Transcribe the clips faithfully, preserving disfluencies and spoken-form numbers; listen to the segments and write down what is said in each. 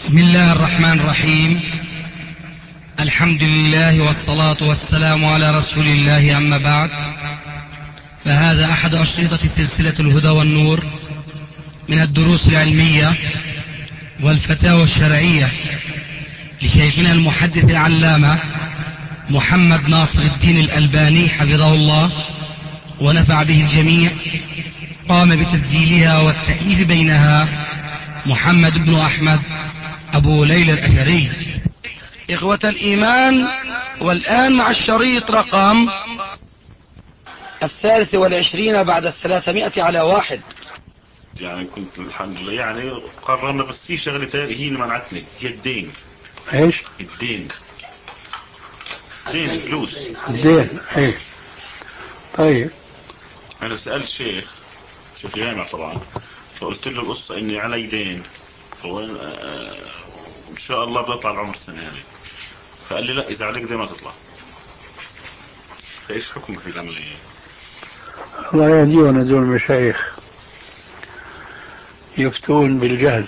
بسم الله الرحمن الرحيم. الحمد لله والصلاة والسلام على رسول الله، أما بعد، فهذا أحد أشرطة سلسلة الهدى والنور من الدروس العلمية والفتاوى الشرعية لشيخنا المحدث العلامة محمد ناصر الدين الألباني حفظه الله ونفع به الجميع. قام بتسجيلها والتأليف بينها محمد بن أحمد أبو ليلى الأثري. إخوة الإيمان، والآن مع الشريط رقم الثالث والعشرين بعد الثلاثمائة على واحد. يعني كنت الحمد لله يعني قررنا، بس في شغلة تانية هي اللي منعتني، هي الدين. ايش؟ الدين دين فلوس الدين. ايش؟ طيب انا سألت شيخ شيخ جامع طبعا، فقلت له القصة اني علي دين وان شاء الله بطلع العمر السنة هذه، فقال لي لا، اذا عليك دين ما تطلع. فايش حكمك في العملية؟ الله يهدينا دول المشايخ يفتون بالجهل.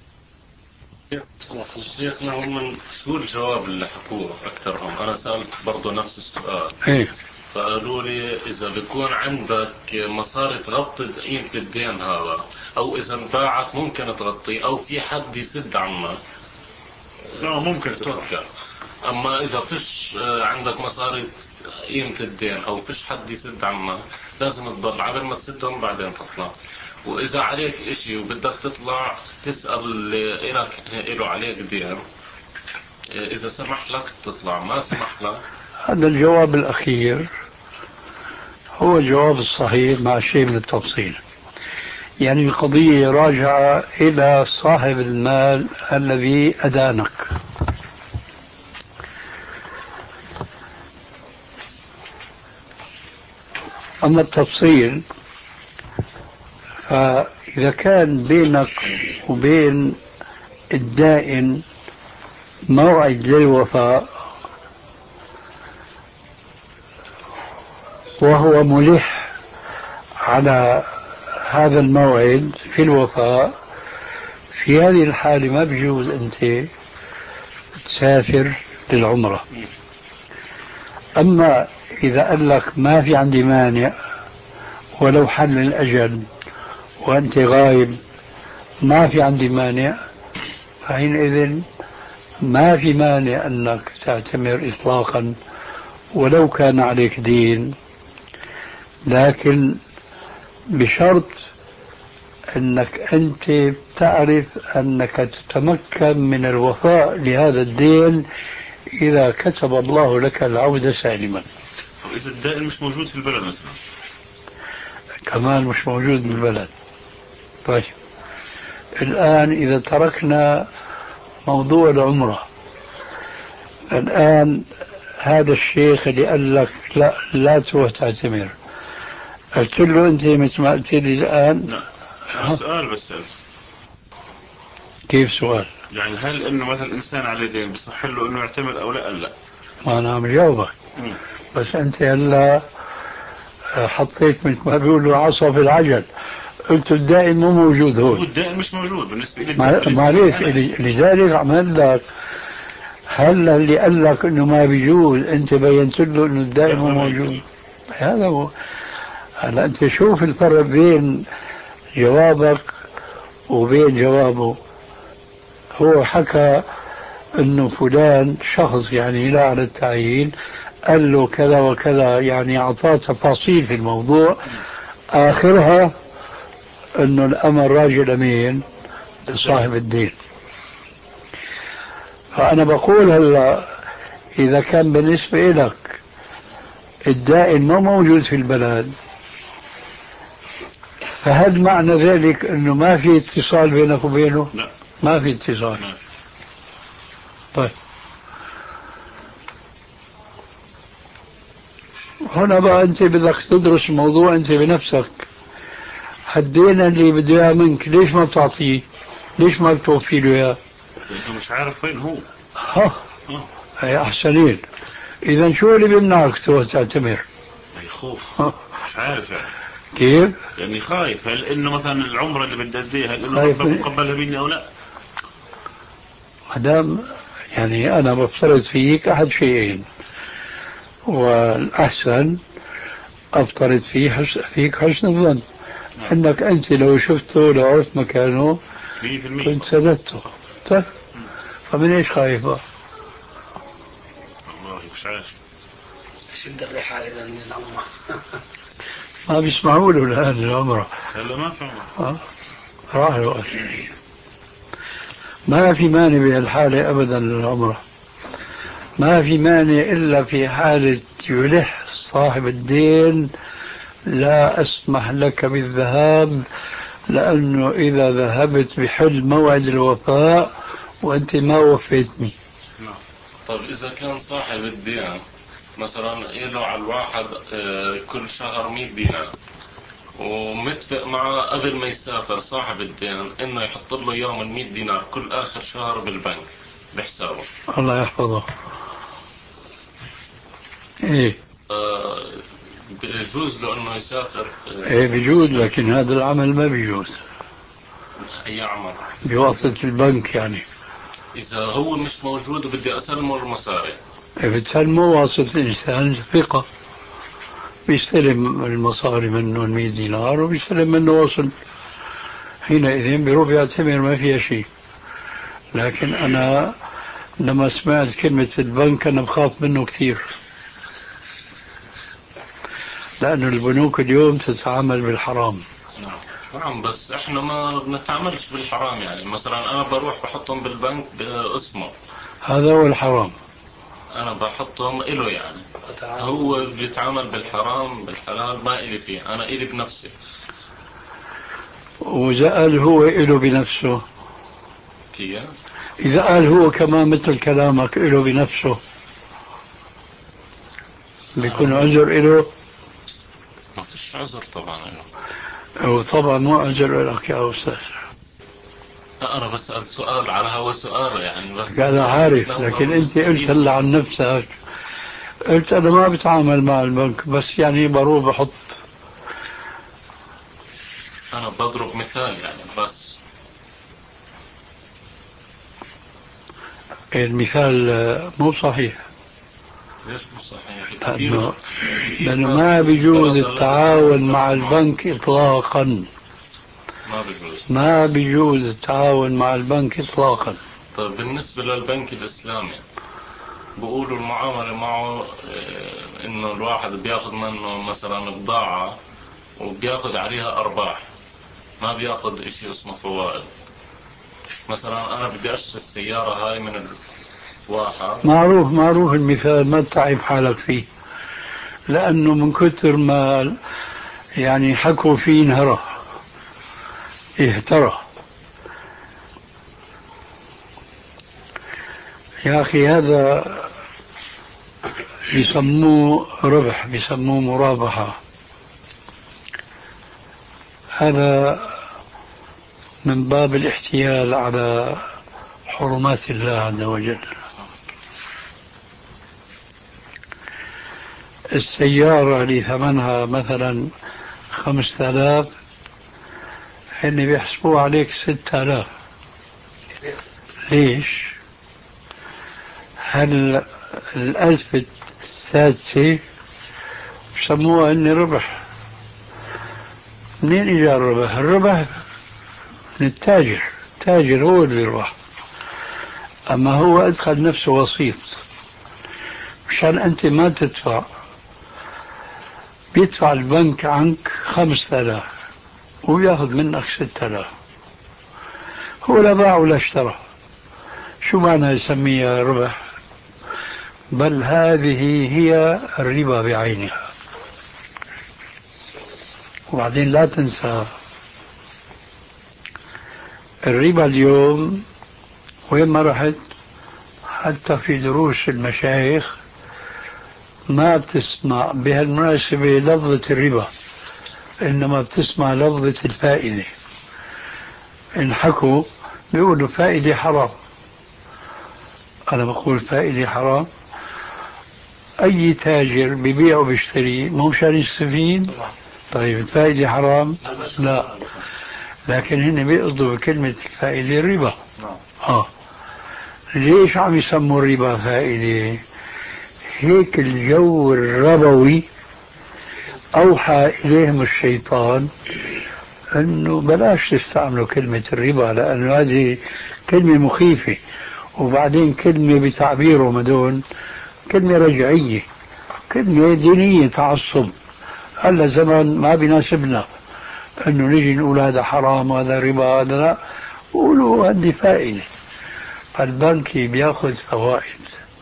شيخنا هم شو الجواب اللي حكوه أكثرهم؟ أنا سألت برضو نفس السؤال. ايه؟ فقالوا لي إذا بيكون عندك مصاري تغطي قيمة الدين هذا، أو إذا انباعت ممكن تغطي، أو في حد يسد عنك لا ممكن توكل. أما إذا فيش عندك مصاري قيمة الدين أو فيش حد يسد عنك، لازم تضل عبر ما تسدهم بعدين تطلع. وإذا عليك إشي وبدك تطلع تسأل اللي إلك إله عليك دين، إذا سمح لك تطلع، ما سمح لك. هذا الجواب الأخير هو الجواب الصحيح مع شيء من التفصيل. يعني القضية راجعة إلى صاحب المال الذي أدانك. أما التفصيل فإذا كان بينك وبين الدائن موعد للوفاء وهو ملح على هذا الموعد في الوفاء، في هذه الحالة ما بيجوز أنت تسافر للعمرة. أما إذا قال لك ما في عندي مانع ولو حل الأجل وأنت غايب، ما في عندي مانع، فحينئذ ما في مانع أنك تعتمر إطلاقا ولو كان عليك دين، لكن بشرط أنك أنت تعرف أنك تتمكن من الوفاء لهذا الدين إذا كتب الله لك العودة سالما. إذا الدائن مش موجود في البلد مثلا، كمان مش موجود في البلد. طيب الآن إذا تركنا موضوع العمرة، الآن هذا الشيخ اللي قال لك لا لا تروح تعتمر، قلت له أنت مثل ما قلت لي الآن. لا سؤال بس سألت. كيف سؤال؟ يعني هل إنه مثلا إنسان عليه دين بصح له إنه يعتمر أو لا؟ لا ما أنا عم جاوبك، بس أنت هلا حطيت مثل ما بيقولوا عصا في العجل، قلت الدائن مو موجود هون. الدائن مش موجود بالنسبة لي. معليش، لذلك عمل لك هل اللي قال لك انه ما بيجوز انت بينت له انه الدائم مو موجود. هذا هو. هلا انت شوف الفرق بين جوابك وبين جوابه. هو حكى انه فلان شخص يعني لا على التعيين قال له كذا وكذا، يعني اعطاه تفاصيل في الموضوع، اخرها انه الامر راجع لمين؟ لصاحب الدين. فانا بقول هلا اذا كان بالنسبه لك الدائن ما موجود في البلد، فهل معنى ذلك انه ما في اتصال بينك وبينه؟ لا ما في اتصال. ما في. طيب هنا بقى انت بدك تدرس الموضوع انت بنفسك. هدينا اللي بده اياه منك، ليش ما بتعطيه؟ ليش ما بتوفي له اياه؟ لانه مش عارف وين هو. ها هي احسنين. اذا شو اللي بيمنعك تروح تعتمر؟ خوف. مش عارف يعني كيف؟ يعني خايف، هل انه مثلا العمره اللي بدي اديها هل انه ربنا بيتقبلها مني او لا؟ ما دام يعني أنا بفترض فيك أحد شيئين، والأحسن أفترض فيه حس... فيك حسن الظن أنك أنت لو شفته لو عرفت مكانه كنت سددته. طيب فمن إيش خايف بقى؟ والله مش عارف. شد الرحال إذا من العمرة. ما بيسمعوا له الآن العمرة. هلا ما في عمرة. راح الوقت. ما في مانع بهالحالة أبدا للعمرة. ما في مانع إلا في حالة يلح صاحب الدين لا أسمح لك بالذهاب، لأنه إذا ذهبت بحل موعد الوفاء وأنت ما وفيتني. طيب إذا كان صاحب الدين مثلا إله على الواحد كل شهر مئة دينار، ومتفق معه قبل ما يسافر صاحب الدين إنه يحط له يوم المئة دينار كل آخر شهر بالبنك بحسابه، الله يحفظه. إيه بيجوز له إنه يسافر؟ إيه بيجوز، لكن هذا العمل ما بيجوز. أي عمل؟ بواسطة البنك يعني. إذا هو مش موجود وبدي أسلمه المصاري، إيه بتسلمه واسطة إنسان ثقة، بيستلم المصاري منه المئة دينار وبيستلم منه وصل، حينئذ بيروح يعتبر ما فيها شيء. لكن أنا لما سمعت كلمة البنك أنا بخاف منه كثير، لأن البنوك اليوم تتعامل بالحرام. نعم بس احنا ما بنتعاملش بالحرام. يعني مثلا انا بروح بحطهم بالبنك باسمه، هذا هو الحرام. انا بحطهم إله يعني، هو بيتعامل بالحرام بالحلال ما إلي فيه، انا إلي بنفسي. وإذا قال هو إله بنفسه، كيف؟ إذا قال هو كمان مثل كلامك إله بنفسه بيكون عذر إله؟ ما فيش عذر طبعا له. وطبعا مو عذر لك يا أستاذ. أنا بسأل سؤال على هوا سؤال يعني، بس أنا عارف، لكن أنت قلت هلا عن نفسك، قلت أنا ما بتعامل مع البنك بس يعني بروح بحط. أنا بضرب مثال يعني بس. المثال مو صحيح. ليش مو صحيح؟ لأنه, كثير لأنه ما بيجوز التعاون مع البنك إطلاقا. ما بيجوز ما بيجوز التعاون مع البنك إطلاقا. طيب بالنسبة للبنك الإسلامي بقولوا المعاملة معه إنه الواحد بياخد منه مثلا بضاعة وبياخد عليها أرباح، ما بياخد إشي اسمه فوائد. مثلا أنا بدي أشتري السيارة هاي من الواحد. معروف معروف المثال، ما تتعب حالك فيه، لأنه من كتر ما يعني حكوا فيه انهرى اهترى. يا أخي هذا بيسموه ربح، بيسموه مرابحة. هذا من باب الاحتيال على حرمات الله عز وجل. السيارة اللي ثمنها مثلا خمسة آلاف هن بيحسبوا عليك ستة آلاف. ليش؟ هل الألف السادسة بسموها إني ربح؟ منين إجا الربح؟ الربح من التاجر، التاجر هو اللي ربح. أما هو أدخل نفسه وسيط مشان أنت ما تدفع، بيدفع البنك عنك خمسة آلاف وياخذ منك ستة آلاف. هو لا باع ولا اشترى. شو معنى يسميها ربح؟ بل هذه هي الربا بعينها. وبعدين لا تنسى الربا اليوم وين ما رحت، حتى في دروس المشايخ ما بتسمع بهالمناسبة لفظة الربا، إنما بتسمع لفظة الفائدة. إن حكوا بيقولوا فائدة حرام. أنا بقول فائدة حرام. أي تاجر بيبيع وبيشتري مو مشان يستفيد؟ طيب الفائدة حرام؟ لا، لكن هن بيقصدوا بكلمة الفائدة الربا. آه. ليش عم يسموا الربا فائدة؟ هيك الجو الربوي أوحى إليهم الشيطان أنه بلاش تستعملوا كلمة الربا، لأنه هذه كلمة مخيفة، وبعدين كلمة بتعبيرهم هذول كلمة رجعية، كلمة دينية، تعصب. هلا زمان ما بيناسبنا أنه نجي نقول هذا حرام هذا ربا هذا لا، قولوا هذه فائدة. فالبنك بياخذ فوائد،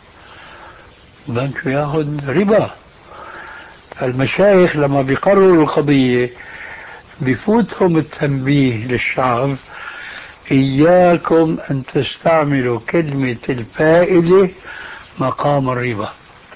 البنك بياخذ ربا. فالمشايخ لما بيقرروا القضية بفوتهم التنبيه للشعب: إياكم أن تستعملوا كلمة الفائدة مقام الربا،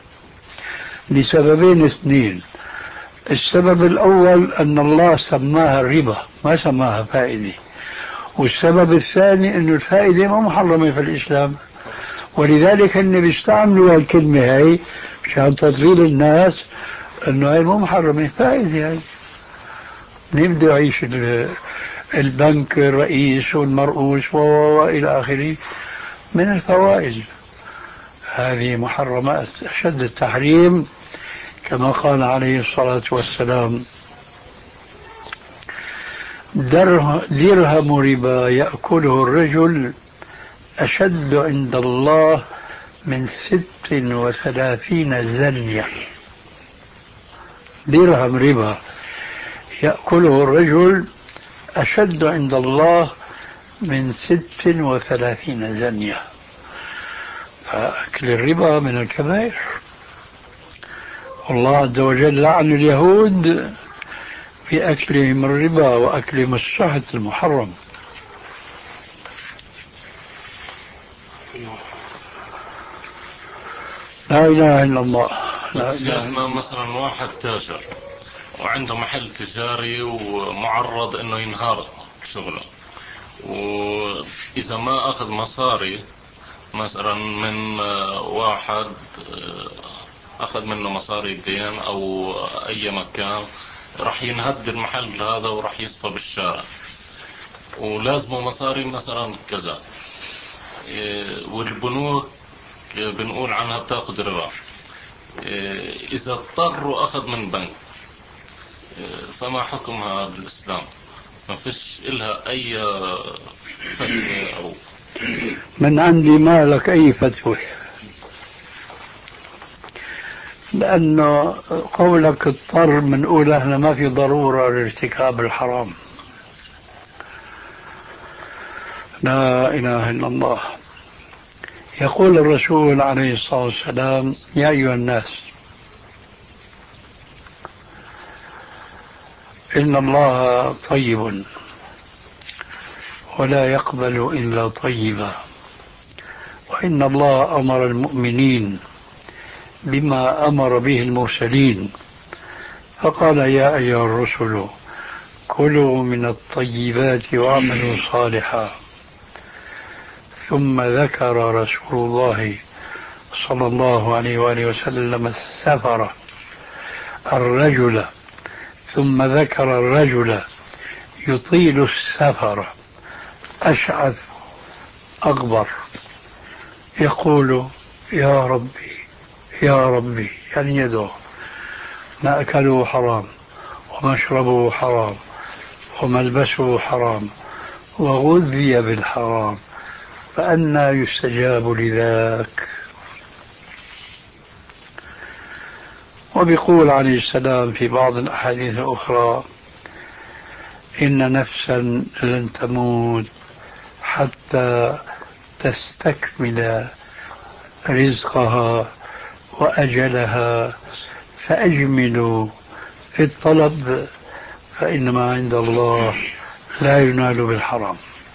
لسببين اثنين. السبب الأول أن الله سماها الربا ما سماها فائدة، والسبب الثاني أن الفائدة ما محرمة في الإسلام، ولذلك أن بيستعملوا الكلمة هاي مشان تضليل الناس أنه هاي مو محرمة، فائدة هاي. نبدأ يعيش البنك الرئيس والمرؤوس وإلى آخره من الفوائد. هذه محرمات أشد التحريم، كما قال عليه الصلاة والسلام: درهم ربا يأكله الرجل أشد عند الله من ست وثلاثين زنية. درهم ربا يأكله الرجل أشد عند الله من ست وثلاثين زنية. فأكل الربا من الكبائر، والله عز وجل لعن اليهود في أكلهم الربا وأكلهم الشهد المحرم. لا إله إلا الله. لا شيخنا مثلا واحد تاجر وعنده محل تجاري ومعرض انه ينهار شغله، واذا ما اخذ مصاري مثلا من واحد اخذ منه مصاري دين او اي مكان، راح ينهد المحل هذا وراح يصفى بالشارع، ولازمه مصاري مثلا كذا، والبنوك بنقول عنها بتاخذ ربا. اذا اضطروا اخذ من بنك، فما حكمها بالإسلام؟ ما فيش إلها أي فتوى أو من عندي ما لك أي فتوى، لأنه قولك اضطر بنقول احنا ما في ضرورة لارتكاب الحرام. لا إله إلا الله. يقول الرسول عليه الصلاة والسلام: يا أيها الناس إن الله طيب ولا يقبل إلا طيبا، وإن الله أمر المؤمنين بما أمر به المرسلين، فقال: يا أيها الرسل كلوا من الطيبات واعملوا صالحا. ثم ذكر رسول الله صلى الله عليه وآله وسلم السفر الرجل، ثم ذكر الرجل يطيل السفر أشعث أغبر يقول: يا ربي يا ربي، يعني يدعو. مأكله حرام ومشربه حرام وملبسه حرام وغذي بالحرام، فأنى يستجاب لذاك؟ وبيقول عليه السلام في بعض الأحاديث الأخرى: إن نفسا لن تموت حتى تستكمل رزقها وأجلها، فأجملوا في الطلب فإنما عند الله لا ينال بالحرام.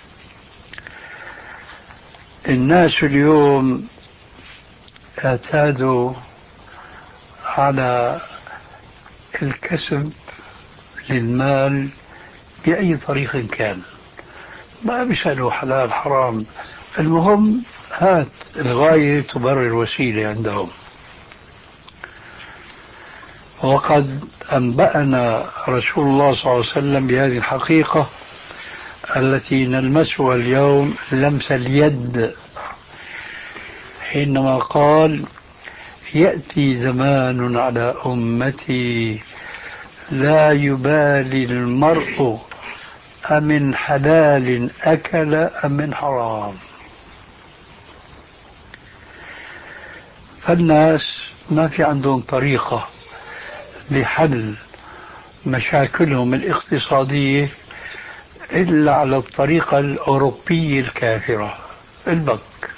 الناس اليوم اعتادوا على الكسب للمال بأي طريق كان، ما بيسألوا حلال حرام، المهم هات، الغاية تبرر الوسيلة عندهم. وقد أنبأنا رسول الله صلى الله عليه وسلم بهذه الحقيقة التي نلمسها اليوم لمس اليد، حينما قال يأتي زمان على أمتي لا يبالي المرء أمن حلال أكل أم من حرام. فالناس ما في عندهم طريقة لحل مشاكلهم الاقتصادية إلا على الطريقة الأوروبية الكافرة، البنك.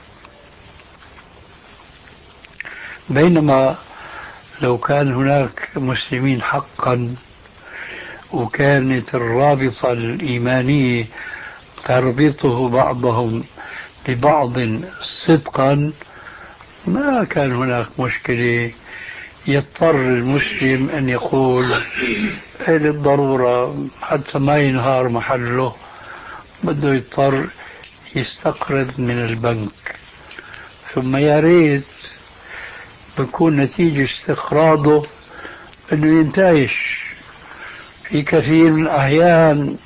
بينما لو كان هناك مسلمين حقا وكانت الرابطة الإيمانية تربطه بعضهم ببعض صدقا، ما كان هناك مشكلة يضطر المسلم أن يقول للضرورة حتى ما ينهار محله بده يضطر يستقرض من البنك. ثم يا ريت بكون نتيجة استقراضه أنه ينتعش. في كثير من الأحيان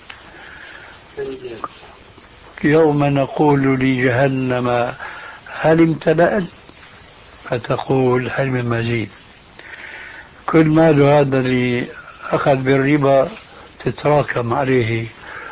يوم نقول لجهنم هل امتلأت فتقول هل من مزيد. كل مال هذا اللي أخذ بالربا تتراكم عليه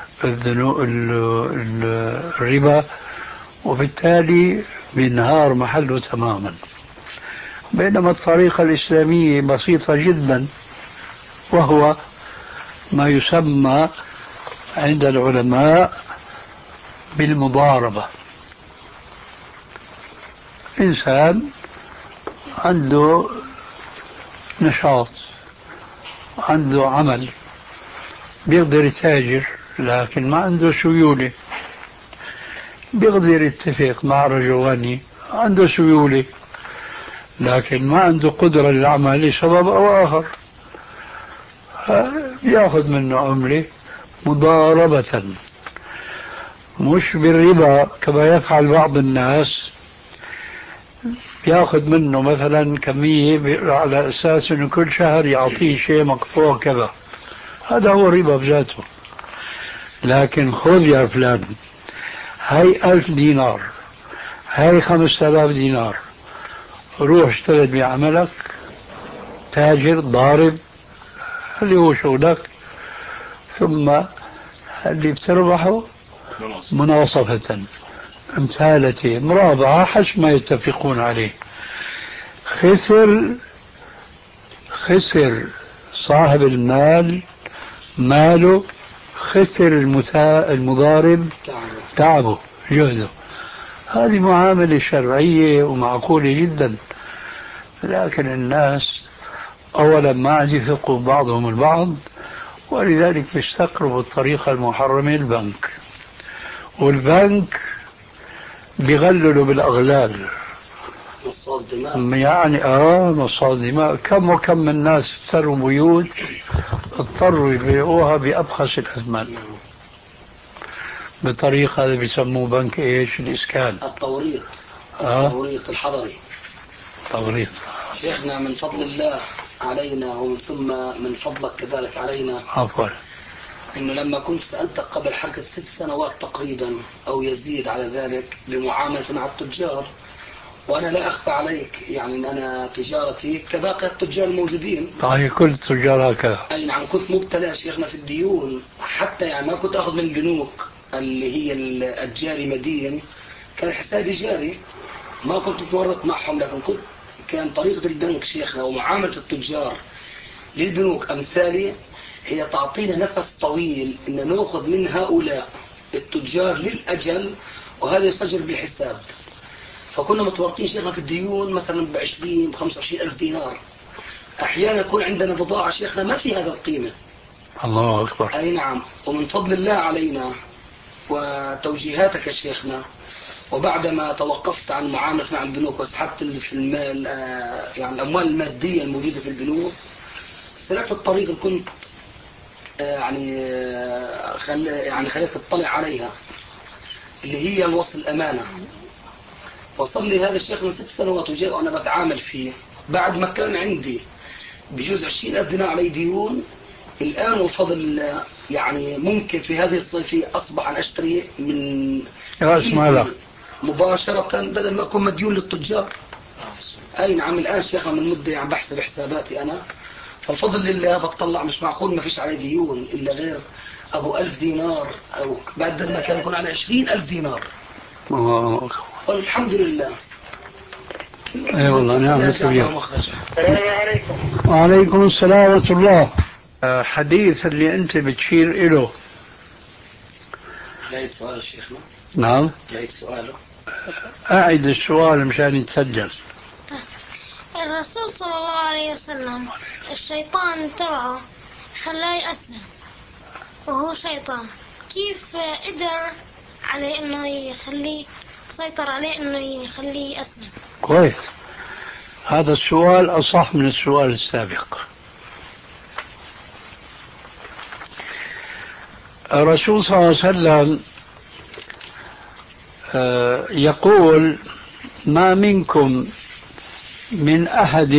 الربا، وبالتالي بينهار محله تماما. بينما الطريقة الإسلامية بسيطة جدا، وهو ما يسمى عند العلماء بالمضاربة. إنسان عنده نشاط، عنده عمل، بيقدر يتاجر لكن ما عنده سيولة، بيقدر يتفق مع رجل غني عنده سيولة لكن ما عنده قدرة للعمل لسبب أو آخر، يأخذ منه عملة مضاربة، مش بالربا كما يفعل بعض الناس، يأخذ منه مثلا كمية على أساس أنه كل شهر يعطيه شيء مقطوع كذا، هذا هو الربا بذاته. لكن خذ يا فلان هاي ألف دينار، هاي خمسة آلاف دينار، روح اشتغل بعملك، تاجر ضارب اللي هو شغلك، ثم اللي بتربحه مناصفة امثالتي مرابعة حسب ما يتفقون عليه. خسر خسر صاحب المال ماله، خسر المتا... المضارب تعبه جهده. هذه معاملة شرعية ومعقولة جدا، لكن الناس أولا ما عاد يثقوا بعضهم البعض، ولذلك بيستقربوا الطريقة المحرمة البنك. والبنك بيغللوا بالأغلال، مصاص دماء يعني اه مصاص دماء. كم وكم من الناس اشتروا بيوت اضطروا يبيعوها بأبخس الأثمان بطريقة اللي بيسموه بنك ايش الإسكان، التوريط. آه؟ التوريط الحضري. توريط. شيخنا من فضل الله علينا ومن ثم من فضلك كذلك علينا، عفوا، انه لما كنت سألتك قبل حركة ست سنوات تقريبا او يزيد على ذلك بمعاملة مع التجار، وانا لا اخفى عليك يعني ان انا تجارتي كباقي التجار الموجودين، طيب كل التجار هكذا. اي نعم، كنت مبتلى شيخنا في الديون، حتى يعني ما كنت اخذ من البنوك اللي هي الجاري مدين، كان حسابي جاري، ما كنت متورط معهم، لكن كنت كان طريقة البنك شيخنا ومعاملة التجار للبنوك أمثالي هي تعطينا نفس طويل إن نأخذ من هؤلاء التجار للأجل، وهذا يسجل بالحساب. فكنا متورطين شيخنا في الديون مثلا بعشرين بخمسة وعشرين ألف دينار، أحيانا يكون عندنا بضاعة شيخنا ما في هذا القيمة. الله أكبر. أي نعم، ومن فضل الله علينا وتوجيهاتك يا شيخنا، وبعدما توقفت عن معاملة مع البنوك وسحبت في المال يعني الأموال المادية الموجودة في البنوك، سلكت الطريق اللي كنت يعني خل يعني خليك تطلع عليها، اللي هي الوصل الأمانة. وصل لي هذا الشيخ من ست سنوات وجاء وأنا بتعامل فيه، بعد ما كان عندي بجوز عشرين ألف دينار علي ديون، الآن وفضل الله يعني ممكن في هذه الصيفية أصبح أن أشتري من رأس مالك مباشرة بدل ما أكون مديون للتجار. أي نعم. الآن شيخنا من مدة يعني بحسب حساباتي أنا، فالفضل لله بتطلع مش معقول ما فيش علي ديون إلا غير أبو ألف دينار، أو بعد ما كان يكون على عشرين ألف دينار. الله والحمد لله. اي والله نعم كبيرة. السلام عليكم. وعليكم السلام ورحمة الله. حديث اللي أنت بتشير إله. جايد سؤال شيخنا. نعم. جايد سؤاله. أعد السؤال مشان يتسجل. الرسول صلى الله عليه وسلم الشيطان تبعه خلاه يسلم وهو شيطان، كيف قدر عليه انه يخليه سيطر عليه انه يخليه يسلم؟ كويس، هذا السؤال أصح من السؤال السابق. الرسول صلى الله عليه وسلم يقول: ما منكم من أحد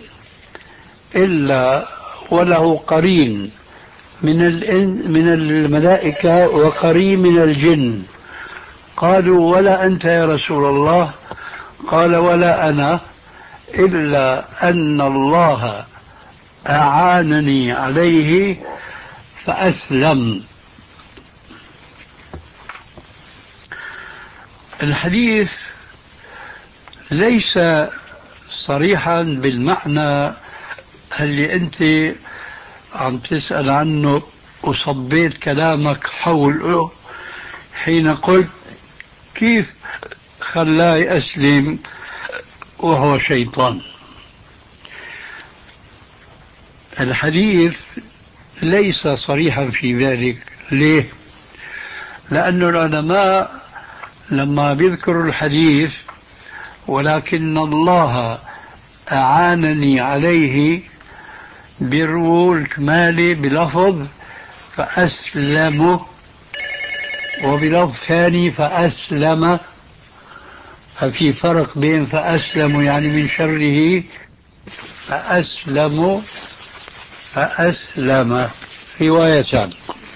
إلا وله قرين من من الملائكة وقرين من الجن. قالوا: ولا أنت يا رسول الله؟ قال: ولا أنا، إلا أن الله أعانني عليه فأسلم. الحديث ليس صريحا بالمعنى اللي أنت عم تسأل عنه وصبيت كلامك حوله حين قلت كيف خلاه يسلم وهو شيطان. الحديث ليس صريحا في ذلك. ليه؟ لأن العلماء لما بيذكروا الحديث ولكن الله أعانني عليه بيرووا الكمالي بلفظ فأسلم، وبلفظ ثاني فأسلم. ففي فرق بين فأسلم يعني من شره، فأسلم فأسلم روايتان،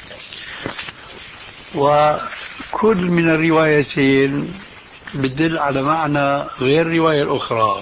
وكل من الروايتين بتدل على معنى غير الرواية الأخرى.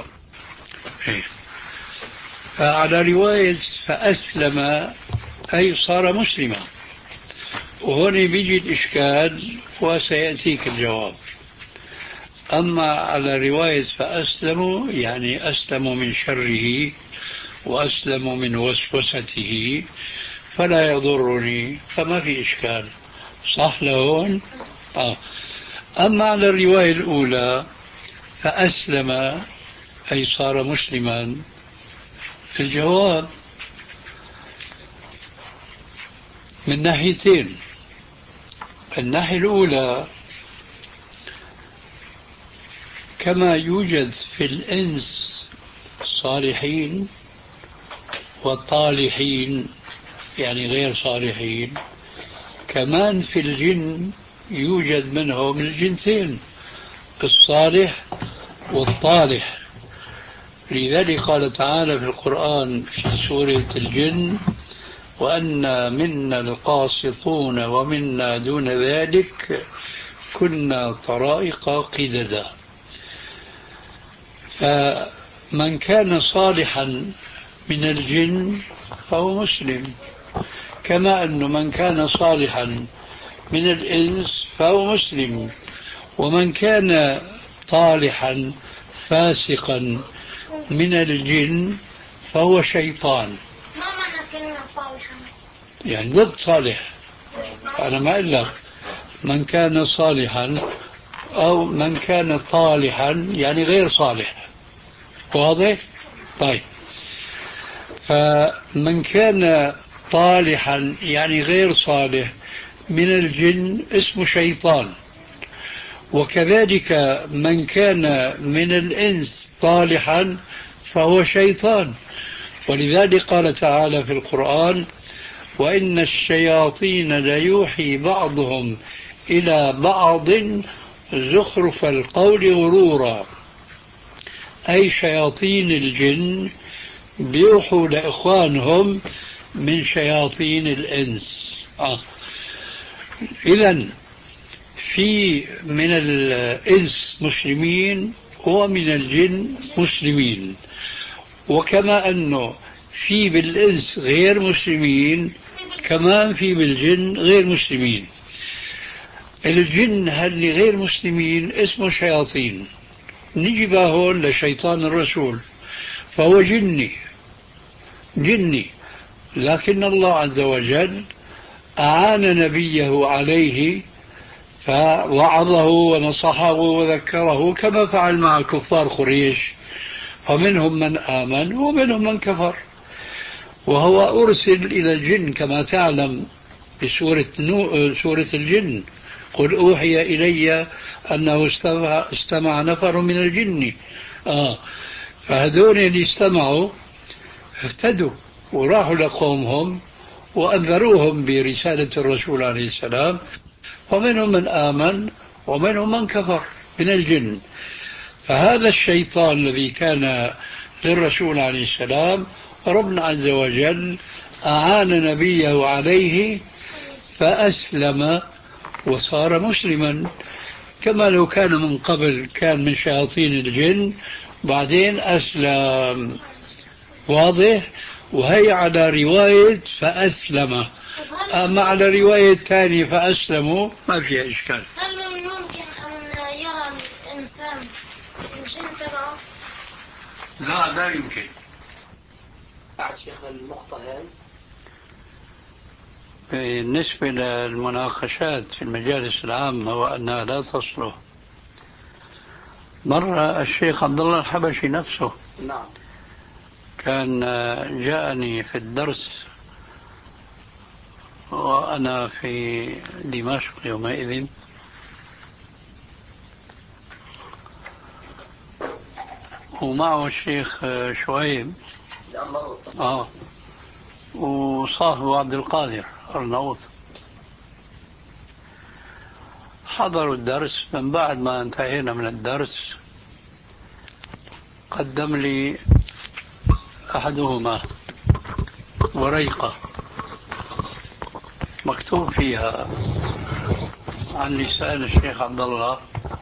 فعلى رواية فأسلم أي صار مسلما، وهنا بيجي الإشكال وسيأتيك الجواب. أما على رواية فأسلم يعني أسلم من شره وأسلم من وسوسته فلا يضرني، فما في إشكال. صح لهون؟ آه. أما على الرواية الأولى فأسلم أي صار مسلما، الجواب من ناحيتين. الناحية الأولى كما يوجد في الإنس صالحين والطالحين يعني غير صالحين، كمان في الجن يوجد منهم الجنسين الصالح والطالح. لذلك قال تعالى في القرآن في سورة الجن: وأنا منا القاسطون ومنا دون ذلك كنا طرائق قددا. فمن كان صالحا من الجن فهو مسلم، كما أن من كان صالحا من الإنس فهو مسلم، ومن كان طالحا فاسقا من الجن فهو شيطان. ما معنى كلمة صالحا؟ يعني ضد صالح. أنا ما إلا من كان صالحا أو من كان طالحا يعني غير صالح. واضح؟ طيب، فمن كان طالحا يعني غير صالح من الجن اسمه شيطان، وكذلك من كان من الإنس طالحا فهو شيطان. ولذلك قال تعالى في القرآن: وإن الشياطين ليوحي بعضهم إلى بعض زخرف القول غرورا. أي شياطين الجن بيوحوا لإخوانهم من شياطين الإنس. آه. إذن في من الإنس مسلمين ومن الجن مسلمين، وكما أنه في بالإنس غير مسلمين كمان في بالجن غير مسلمين. الجن اللي غير مسلمين اسمه شياطين، نجي بقى هون لشيطان الرسول فهو جني جني، لكن الله عز وجل أعان نبيه عليه فوعظه ونصحه وذكره كما فعل مع كفار قريش، فمنهم من آمن ومنهم من كفر. وهو أرسل إلى الجن كما تعلم في سورة, نو... سورة الجن، قل أوحي إلي أنه استمع, استمع نفر من الجن. آه فهذول اللي استمعوا اهتدوا وراحوا لقومهم وأنذروهم برسالة الرسول عليه السلام، ومنهم من آمن ومنهم من كفر من الجن. فهذا الشيطان الذي كان للرسول عليه السلام ربنا عز وجل أعان نبيه عليه فأسلم وصار مسلما، كما لو كان من قبل كان من شياطين الجن بعدين أسلم. واضح؟ وهي على رواية فأسلم، أما على رواية ثانية فأسلموا ما فيها إشكال. هل من ممكن أن يرى الإنسان الجن تبعه؟ لا لا يمكن. بعد شيخنا النقطة هاي بالنسبة للمناقشات في المجالس العامة وأنها لا تصلح، مرة الشيخ عبد الله الحبشي نفسه نعم كان جاءني في الدرس وأنا في دمشق يومئذ، ومعه الشيخ شعيب آه وصاحبه عبد القادر أرناؤوط. حضروا الدرس. من بعد ما انتهينا من الدرس قدم لي أحدهما وريقة مكتوب فيها عن لسان الشيخ عبد الله: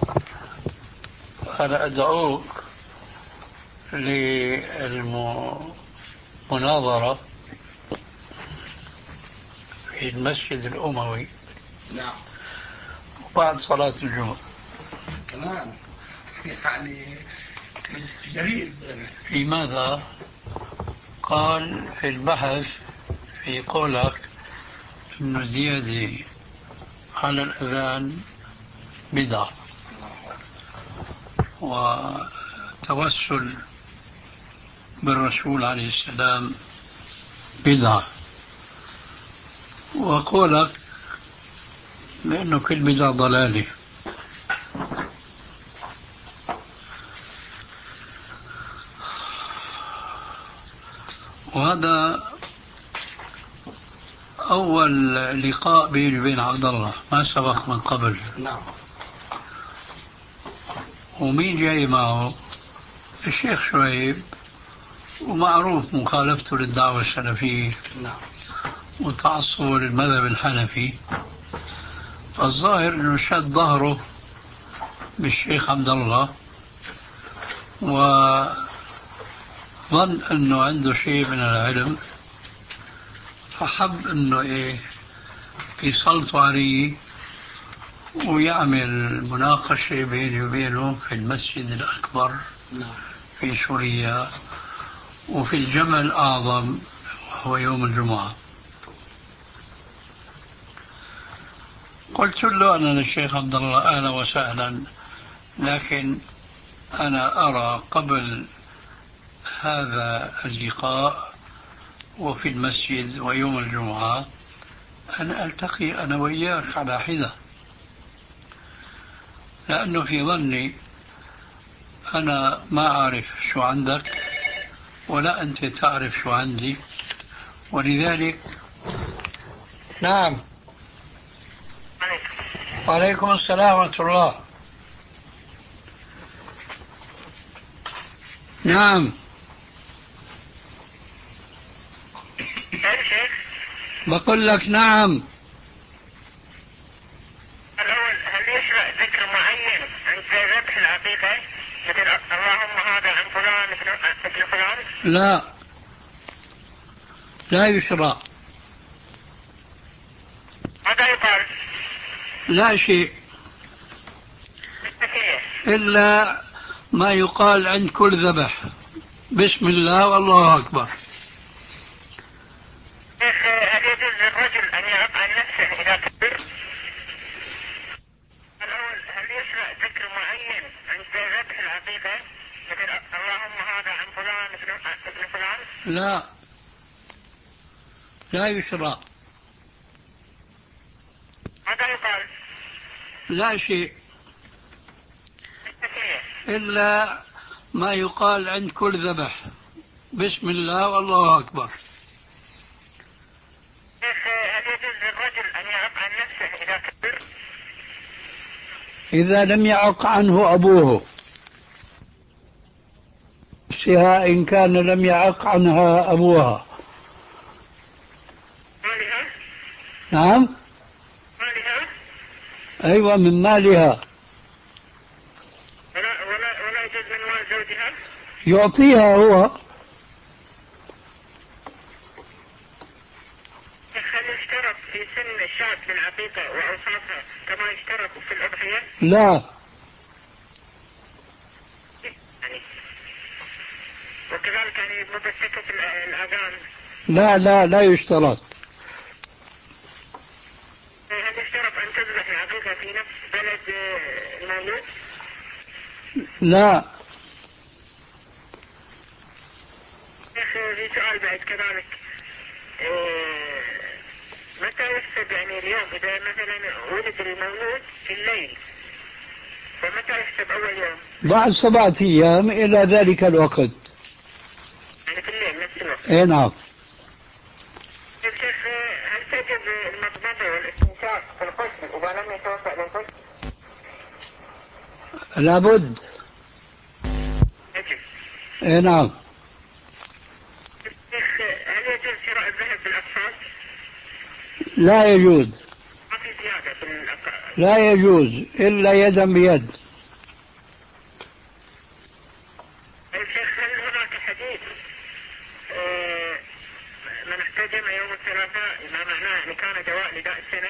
أنا أدعوك للمناظرة في المسجد الأموي نعم بعد صلاة الجمعة. كمان يعني جريز. لماذا؟ قال في البحث في قولك إنه زيادة على الأذان بدعة وتوسل بالرسول عليه السلام بدعة، وقولك بأنه كل بدعة ضلالة. وهذا أول لقاء بيني وبين عبد الله، ما سبق من قبل. نعم. ومين جاي معه؟ الشيخ شعيب، ومعروف مخالفته للدعوة السلفية نعم وتعصبه للمذهب الحنفي. الظاهر انه شد ظهره بالشيخ عبد الله وظن انه عنده شيء من العلم، فحب انه ايه يسلطوا عليه ويعمل مناقشة بيني وبينه في المسجد الأكبر في سوريا وفي الجمع الأعظم وهو يوم الجمعة. قلت له أنا للشيخ عبد الله أهلا وسهلا، لكن أنا أرى قبل هذا اللقاء وفي المسجد ويوم الجمعة أن ألتقي أنا وإياك على حدة، لأنه في ظني أنا ما أعرف شو عندك ولا أنت تعرف شو عندي، ولذلك. نعم. وعليكم السلام ورحمة الله. نعم. بقول لك نعم. الأول هل ابن فلان؟ لا لا يشرع. ماذا يقال؟ لا شيء إلا ما يقال عند كل ذبح بسم الله والله أكبر. شيخ هل يجوز للرجل أن يعق عن نفسه إذا كبر؟ الأول هل يشرع ذكر معين عند ذبح العقيقة مثل اللهم هذا عن فلان ابن فلان؟ لا لا يشرع. ماذا يقال؟ لا شيء إلا ما يقال عند كل ذبح بسم الله والله أكبر. شيخ هل يجوز للرجل أن يعق عن نفسه إذا كبر؟ إذا لم يعق عنه أبوه، نفسها إن كان لم يعق عنها أبوها. مالها؟ نعم. مالها؟ أيوة من مالها. ولا ولا ولا يجوز من مال زوجها؟ يعطيها هو. هل يشترط في سن الشاة للعقيقة وأوصافها كما يشترط في الأضحية؟ لا. يعني وكذلك يعني مبسكة الأذان؟ لا لا لا يشترط. هل يشترط أن تذبح العقيقة في نفس بلد المولود؟ لا. يا أخي في سؤال بعد كذلك، إيه متى يحسب يعني اليوم إذا مثلا ولد المولود في الليل فمتى يحسب أول يوم؟ بعد سبعة أيام إلى ذلك الوقت. يعني في الليل نفس الوقت؟ إيه نعم. يا شيخ هل تجب المضمضة والاستنشاق في الغسل إذا لم يتوفى للغسل؟ لابد. يجب. إيه نعم. شيخ هل يجوز شراء الذهب بالأقساط؟ لا يجوز. ما في زيادة في الأقساط؟ لا يجوز إلا يدا بيد. يا شيخ هل هناك حديث آه من احتجم يوم الثلاثاء ما معناه ان كان دواء لداء السنة؟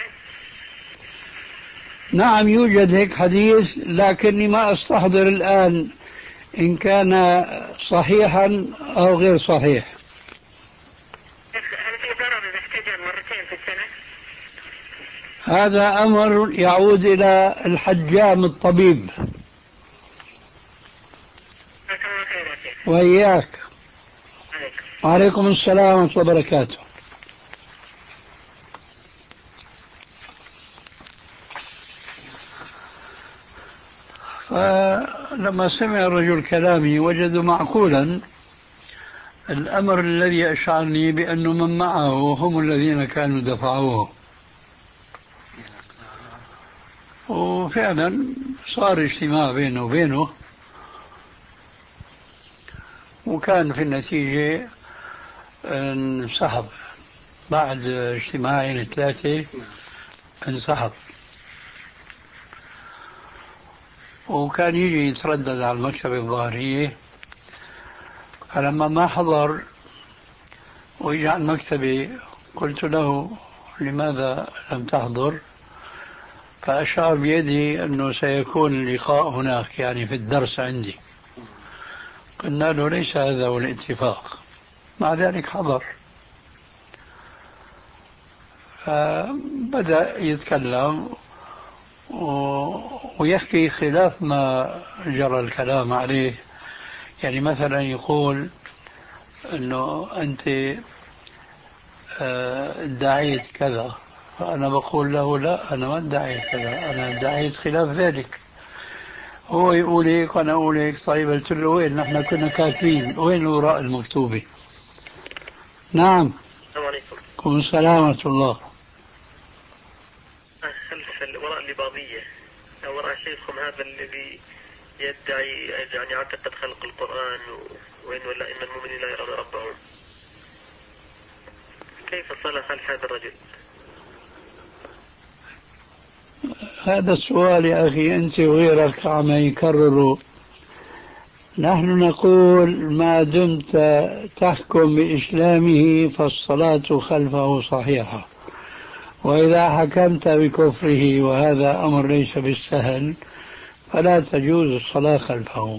نعم يوجد هيك حديث لكني ما أستحضر الآن إن كان صحيحا أو غير صحيح. هل في ضرر إذا احتجم مرتين في السنة؟ هذا أمر يعود إلى الحجام الطبيب. جزاك الله خير يا شيخ. وإياك. عليكم. وعليكم السلام ورحمة الله وبركاته. فلما سمع الرجل كلامي وجد معقولا الأمر الذي أشعرني بأن من معه هم الذين كانوا دفعوه، وفعلا صار اجتماع بينه وبينه، وكان في النتيجة انسحب بعد اجتماعين ثلاثة، انسحب وكان يجي يتردد على المكتبة الظاهرية. فلما ما حضر ويجي على المكتبة قلت له لماذا لم تحضر؟ فأشار بيدي أنه سيكون اللقاء هناك يعني في الدرس عندي. قلنا له ليس هذا هو الاتفاق، مع ذلك حضر. فبدأ يتكلم ويحكي خلاف ما جرى الكلام عليه. يعني مثلا يقول أنه أنت ادعيت كذا، فأنا بقول له لا أنا ما ادعيت كذا، أنا ادعيت خلاف ذلك. هو يقول هيك وأنا أقول هيك. طيب قلت له وين نحن كنا كاتبين، وين الوراء المكتوبة؟ نعم. السلام عليكم. وعليكم السلام ورحمة الله. خلف الوراء اللبابية وراء شيخكم هذا الذي يدعي يعني عقيدة خلق القرآن وإن ولا إن المؤمنين لا يرون ربهم، كيف الصلاة خلف هذا الرجل؟ هذا السؤال يا أخي أنت وغيرك عم يكرروا نحن نقول ما دمت تحكم بإسلامه فالصلاة خلفه صحيحة، وإذا حكمت بكفره وهذا أمر ليس بالسهل فلا تجوز الصلاة خلفه.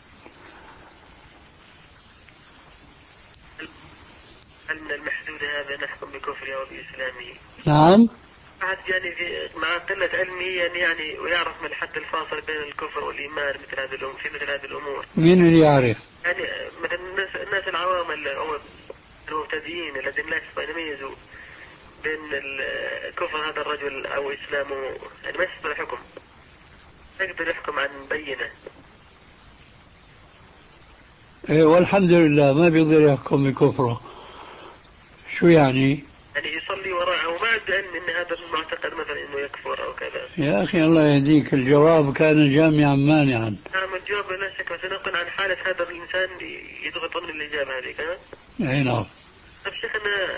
هل من المحدود هذا نحكم بكفره وبإسلامه؟ نعم. بعد يعني في مع قلة علمه يعني, يعني ويعرف من الحد الفاصل بين الكفر والإيمان مثل هذه الأمور في مثل هذه الأمور. مين اللي يعرف؟ يعني مثل الناس, الناس العوام المبتدئين الذين لا يستطيعون يميزوا بين الكفر هذا الرجل أو إسلامه، يعني ما يستطيع الحكم، يقدر يحكم عن بينة. إيه والحمد لله ما بيقدر يحكم بكفره. شو يعني؟ يعني يصلي وراءه وما عنده علم ان هذا المعتقد مثلا انه يكفر او كذا. يا اخي الله يهديك، الجواب كان جامعا مانعا. نعم الجواب لا شك، بس نقول عن حالة هذا الانسان يضغط من الاجابة هذيك. ها؟ اي نعم. طيب شيخنا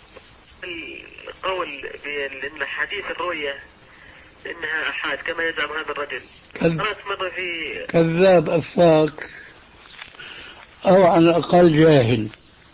القول بان حديث الرؤية انها احاد كما يزعم هذا الرجل كذ... مرة في كذاب افاك او على الاقل جاهل.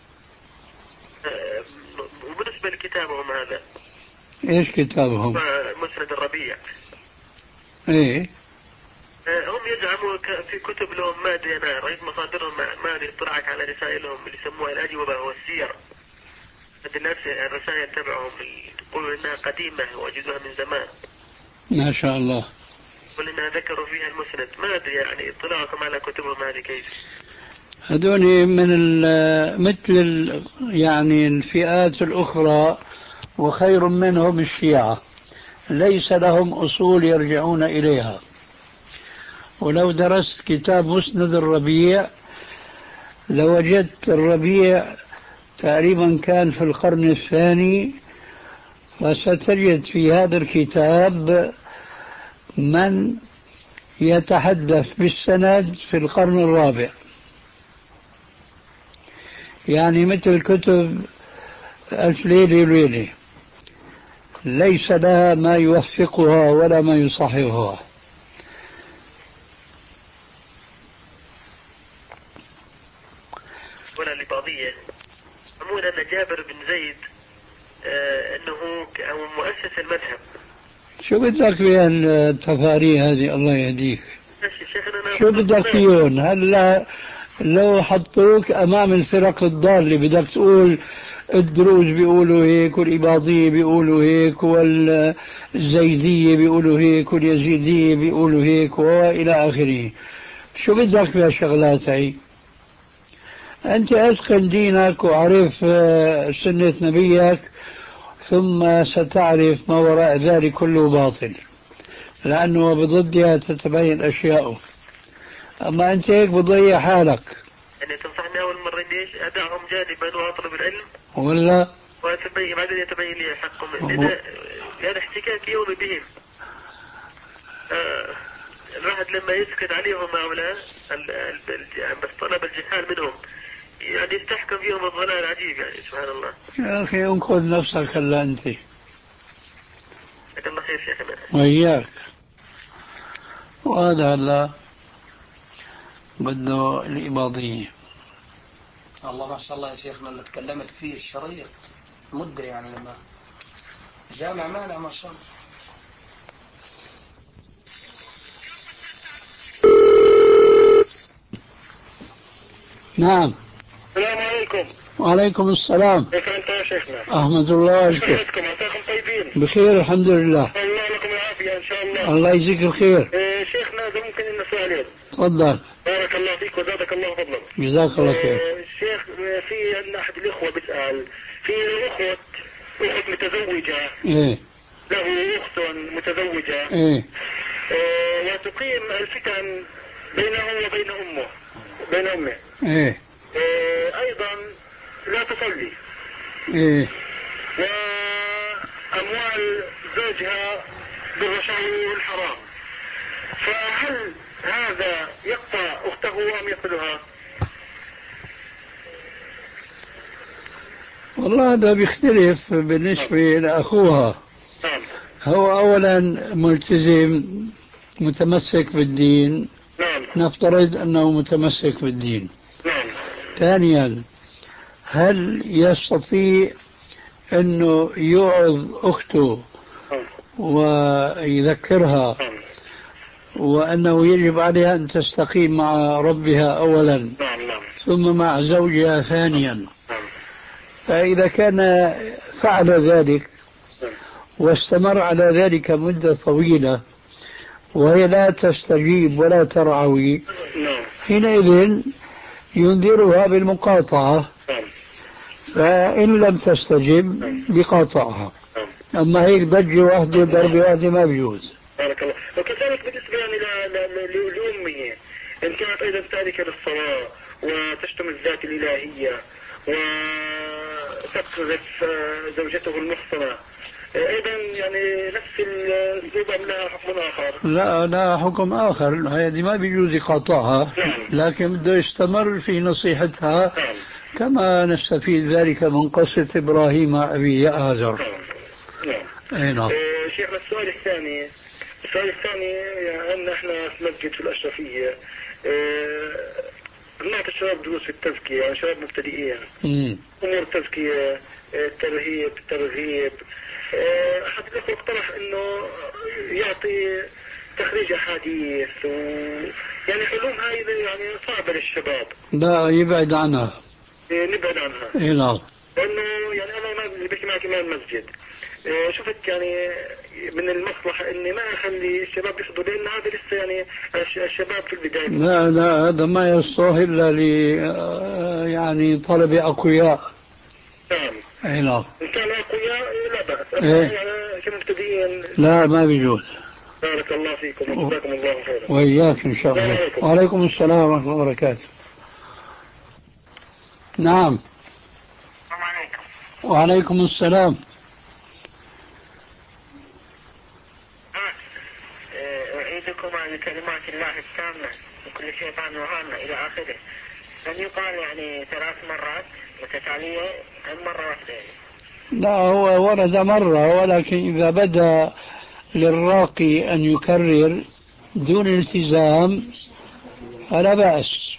وبالنسبة لكتابهم هذا ايش كتابهم؟ مسند الربيع. ايه هم يزعموا في كتب لهم، ما ادري انا رأيت مصادرهم، ما ادري اطلعت على رسائلهم اللي يسموها الاجوبة والسير. هذه الرسائل تبعهم يقولوا انها قديمة وجدوها من زمان. ما شاء الله. ولنا ذكروا فيها المسند، ما ادري يعني اطلاعكم على كتبهم هذه كيف؟ هذول من مثل ال يعني الفئات الأخرى، وخير منهم الشيعة، ليس لهم أصول يرجعون إليها. ولو درست كتاب مسند الربيع لوجدت الربيع تقريبا كان في القرن الثاني، وستجد في هذا الكتاب من يتحدث بالسند في القرن الرابع، يعني مثل كتب ألف ليلة وليلة ليس لها ما يوثقها ولا ما يصححها. ولا لبعضية يقولون أن جابر بن زيد آه أنه هو مؤسس المذهب. شو بدك بهال التفاريح هذه الله يهديك؟ شو بدك فيهم؟ هلا لو حطوك أمام الفرق الضالة بدك تقول الدروز بيقولوا هيك، والإباضية بيقولوا هيك، والزيدية بيقولوا هيك، واليزيدية بيقولوا هيك، وإلى آخره. شو بدك في هالشغلات هي؟ أنت أتقن دينك وعرف سنة نبيك، ثم ستعرف ما وراء ذلك كله باطل، لأنه بضدها تتبين أشياء. أما أنت هيك بضيع حالك. يعني تنصحني أول مرة إني أدعهم جانبا وأطلب العلم ولا وأتبين بعدين يتبين لي حقهم، لأن هذا احتكاك يومي بهم. آه الواحد لما يسكت عليهم هؤلاء بس طلب الجهال منهم يعني يستحكم فيهم الضلال عجيب، يعني سبحان الله. يا أخي انقذ نفسك هلا أنت. جزاك الله خير شيخنا. وإياك. وهذا هلا بده الإباضية. الله ما شاء الله يا شيخنا اللي تكلمت فيه الشريط مدة، يعني لما جامع مانع ما شاء الله. نعم. السلام عليكم. وعليكم السلام. كيف أنت يا شيخنا؟ أحمد الله أشكركم. عساكم طيبين؟ بخير الحمد لله. الله لكم العافية إن شاء الله. الله يجزيك الخير. إيه شيخنا إذا ممكن لنا سؤالين. تفضل. بارك الله فيك وزادك الله فضلا. جزاك الله خير. إيه شيخ في عندنا أحد الإخوة بيسأل في أخوة أخت متزوجة. إيه. له أخت متزوجة. إيه. إيه وتقيم الفتن بينه وبين أمه بين أمه. إيه. إيه أيضا لا تصلي. إيه. وأموال زوجها بالرشاوي والحرام، فهل هذا يقطع أخته أم يقتلها؟ والله هذا بيختلف بالنسبة لأخوها. نعم. هو أولا ملتزم متمسك بالدين. نعم. نفترض أنه متمسك بالدين. نعم. ثانيا، هل يستطيع أنه يوعظ أخته ويذكرها نعم. وأنه يجب عليها أن تستقيم مع ربها أولا نعم. نعم. ثم مع زوجها ثانيا؟ نعم. فإذا كان فعل ذلك نعم. واستمر على ذلك مدة طويلة وهي لا تستجيب ولا ترعوي، نعم. حينئذ ينذرها بالمقاطعة، نعم. فإن لم تستجب بقاطعها. نعم. أما هيك ضجة واحدة ضربة واحدة ما بيجوز. بارك الله. وكذلك بالنسبة يعني ل- ل- ل- لأمه، إن كانت أيضا تاركة للصلاة وتشتم الذات الإلهية وتقذف زوجته المحصنة، أيضا يعني نفس الأسلوب أم لها حكم آخر؟ لا لا حكم آخر، هذه ما بيجوز يقاطعها، لكن بده يستمر في نصيحتها نعم. كما نستفيد ذلك من قصة إبراهيم أبي آزر. نعم. أي نعم. إيه شيخنا السؤال الثاني السؤال الثاني يعني أن احنا في مسجد في الأشرفية إيه بنعطي الشباب دروس في التزكية، يعني شباب مبتدئين مم. أمور التزكية، الترهيب الترغيب. إيه أحد الأخوة اقترح إنه يعطي تخريج أحاديث و... يعني علوم هاي يعني صعبة للشباب. لا يبعد عنها. إيه نبعد عنها. اي نعم. لأنه يعني أنا ما اللي بحكي معك إمام المسجد، إيه شفت يعني من المصلحة إني ما أخلي الشباب يحضروا، لأن هذا لسه يعني الشباب في البداية. لا لا هذا ما يصلح إلا ل يعني طلب أقوياء. نعم. اي نعم. إن كانوا أقوياء لا بأس، أما إيه؟ يعني كمبتدئين. لا ما بيجوز. بارك الله فيكم وجزاكم الله خيرا. وإياك إن شاء الله. وعليكم السلام ورحمة الله وبركاته. نعم. السلام عليكم. وعليكم السلام. أعيدكم عن كلمات الله التامة وكل شيطان وهامة إلى آخره. لم يقال يعني ثلاث مرات متتالية أم مرة واحدة يعني؟ لا هو ورد مرة، ولكن إذا بدا للراقي أن يكرر دون التزام فلا بأس.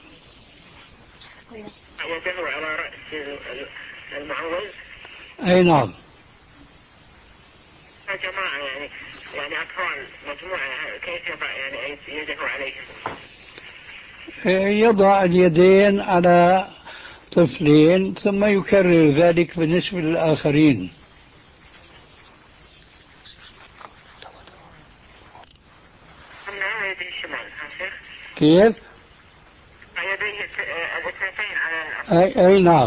يده على رأس المعوذ. أي نعم. يا جماعة يعني يعني أطفال مجموعة كيف يضع يعني يده عليهم؟ يضع اليدين على طفلين ثم يكرر ذلك بالنسبة للآخرين. أما يده الشمال شيخ؟ كيف؟ يديه الاثنتين على أي, أي نعم.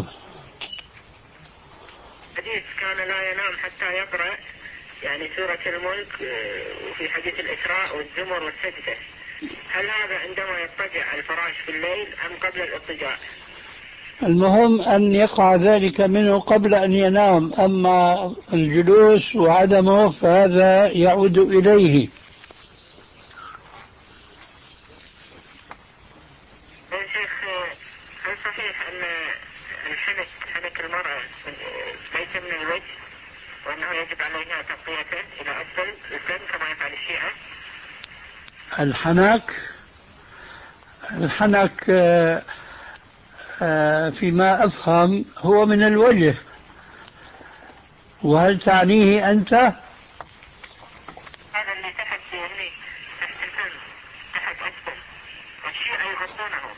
حديث كان لا ينام حتى يقرأ يعني سورة الملك وفي حديث الإسراء والزمر والسجدة، هل هذا عندما يضطجع على الفراش في الليل أم قبل الاضطجاع؟ المهم أن يقع ذلك منه قبل أن ينام، أما الجلوس وعدمه فهذا يعود إليه. يا شيخ هل صحيح أن الحنك حنك المرأة ليس من الوجه وأنه يجب عليها تغطيته إلى أسفل الفم كما يفعل الشيعة؟ الحنك الحنك فيما أفهم هو من الوجه، وهل تعنيه أنت؟ هذا اللي تحت يعني تحت الفم تحت أسفل والشيعة يغطونه.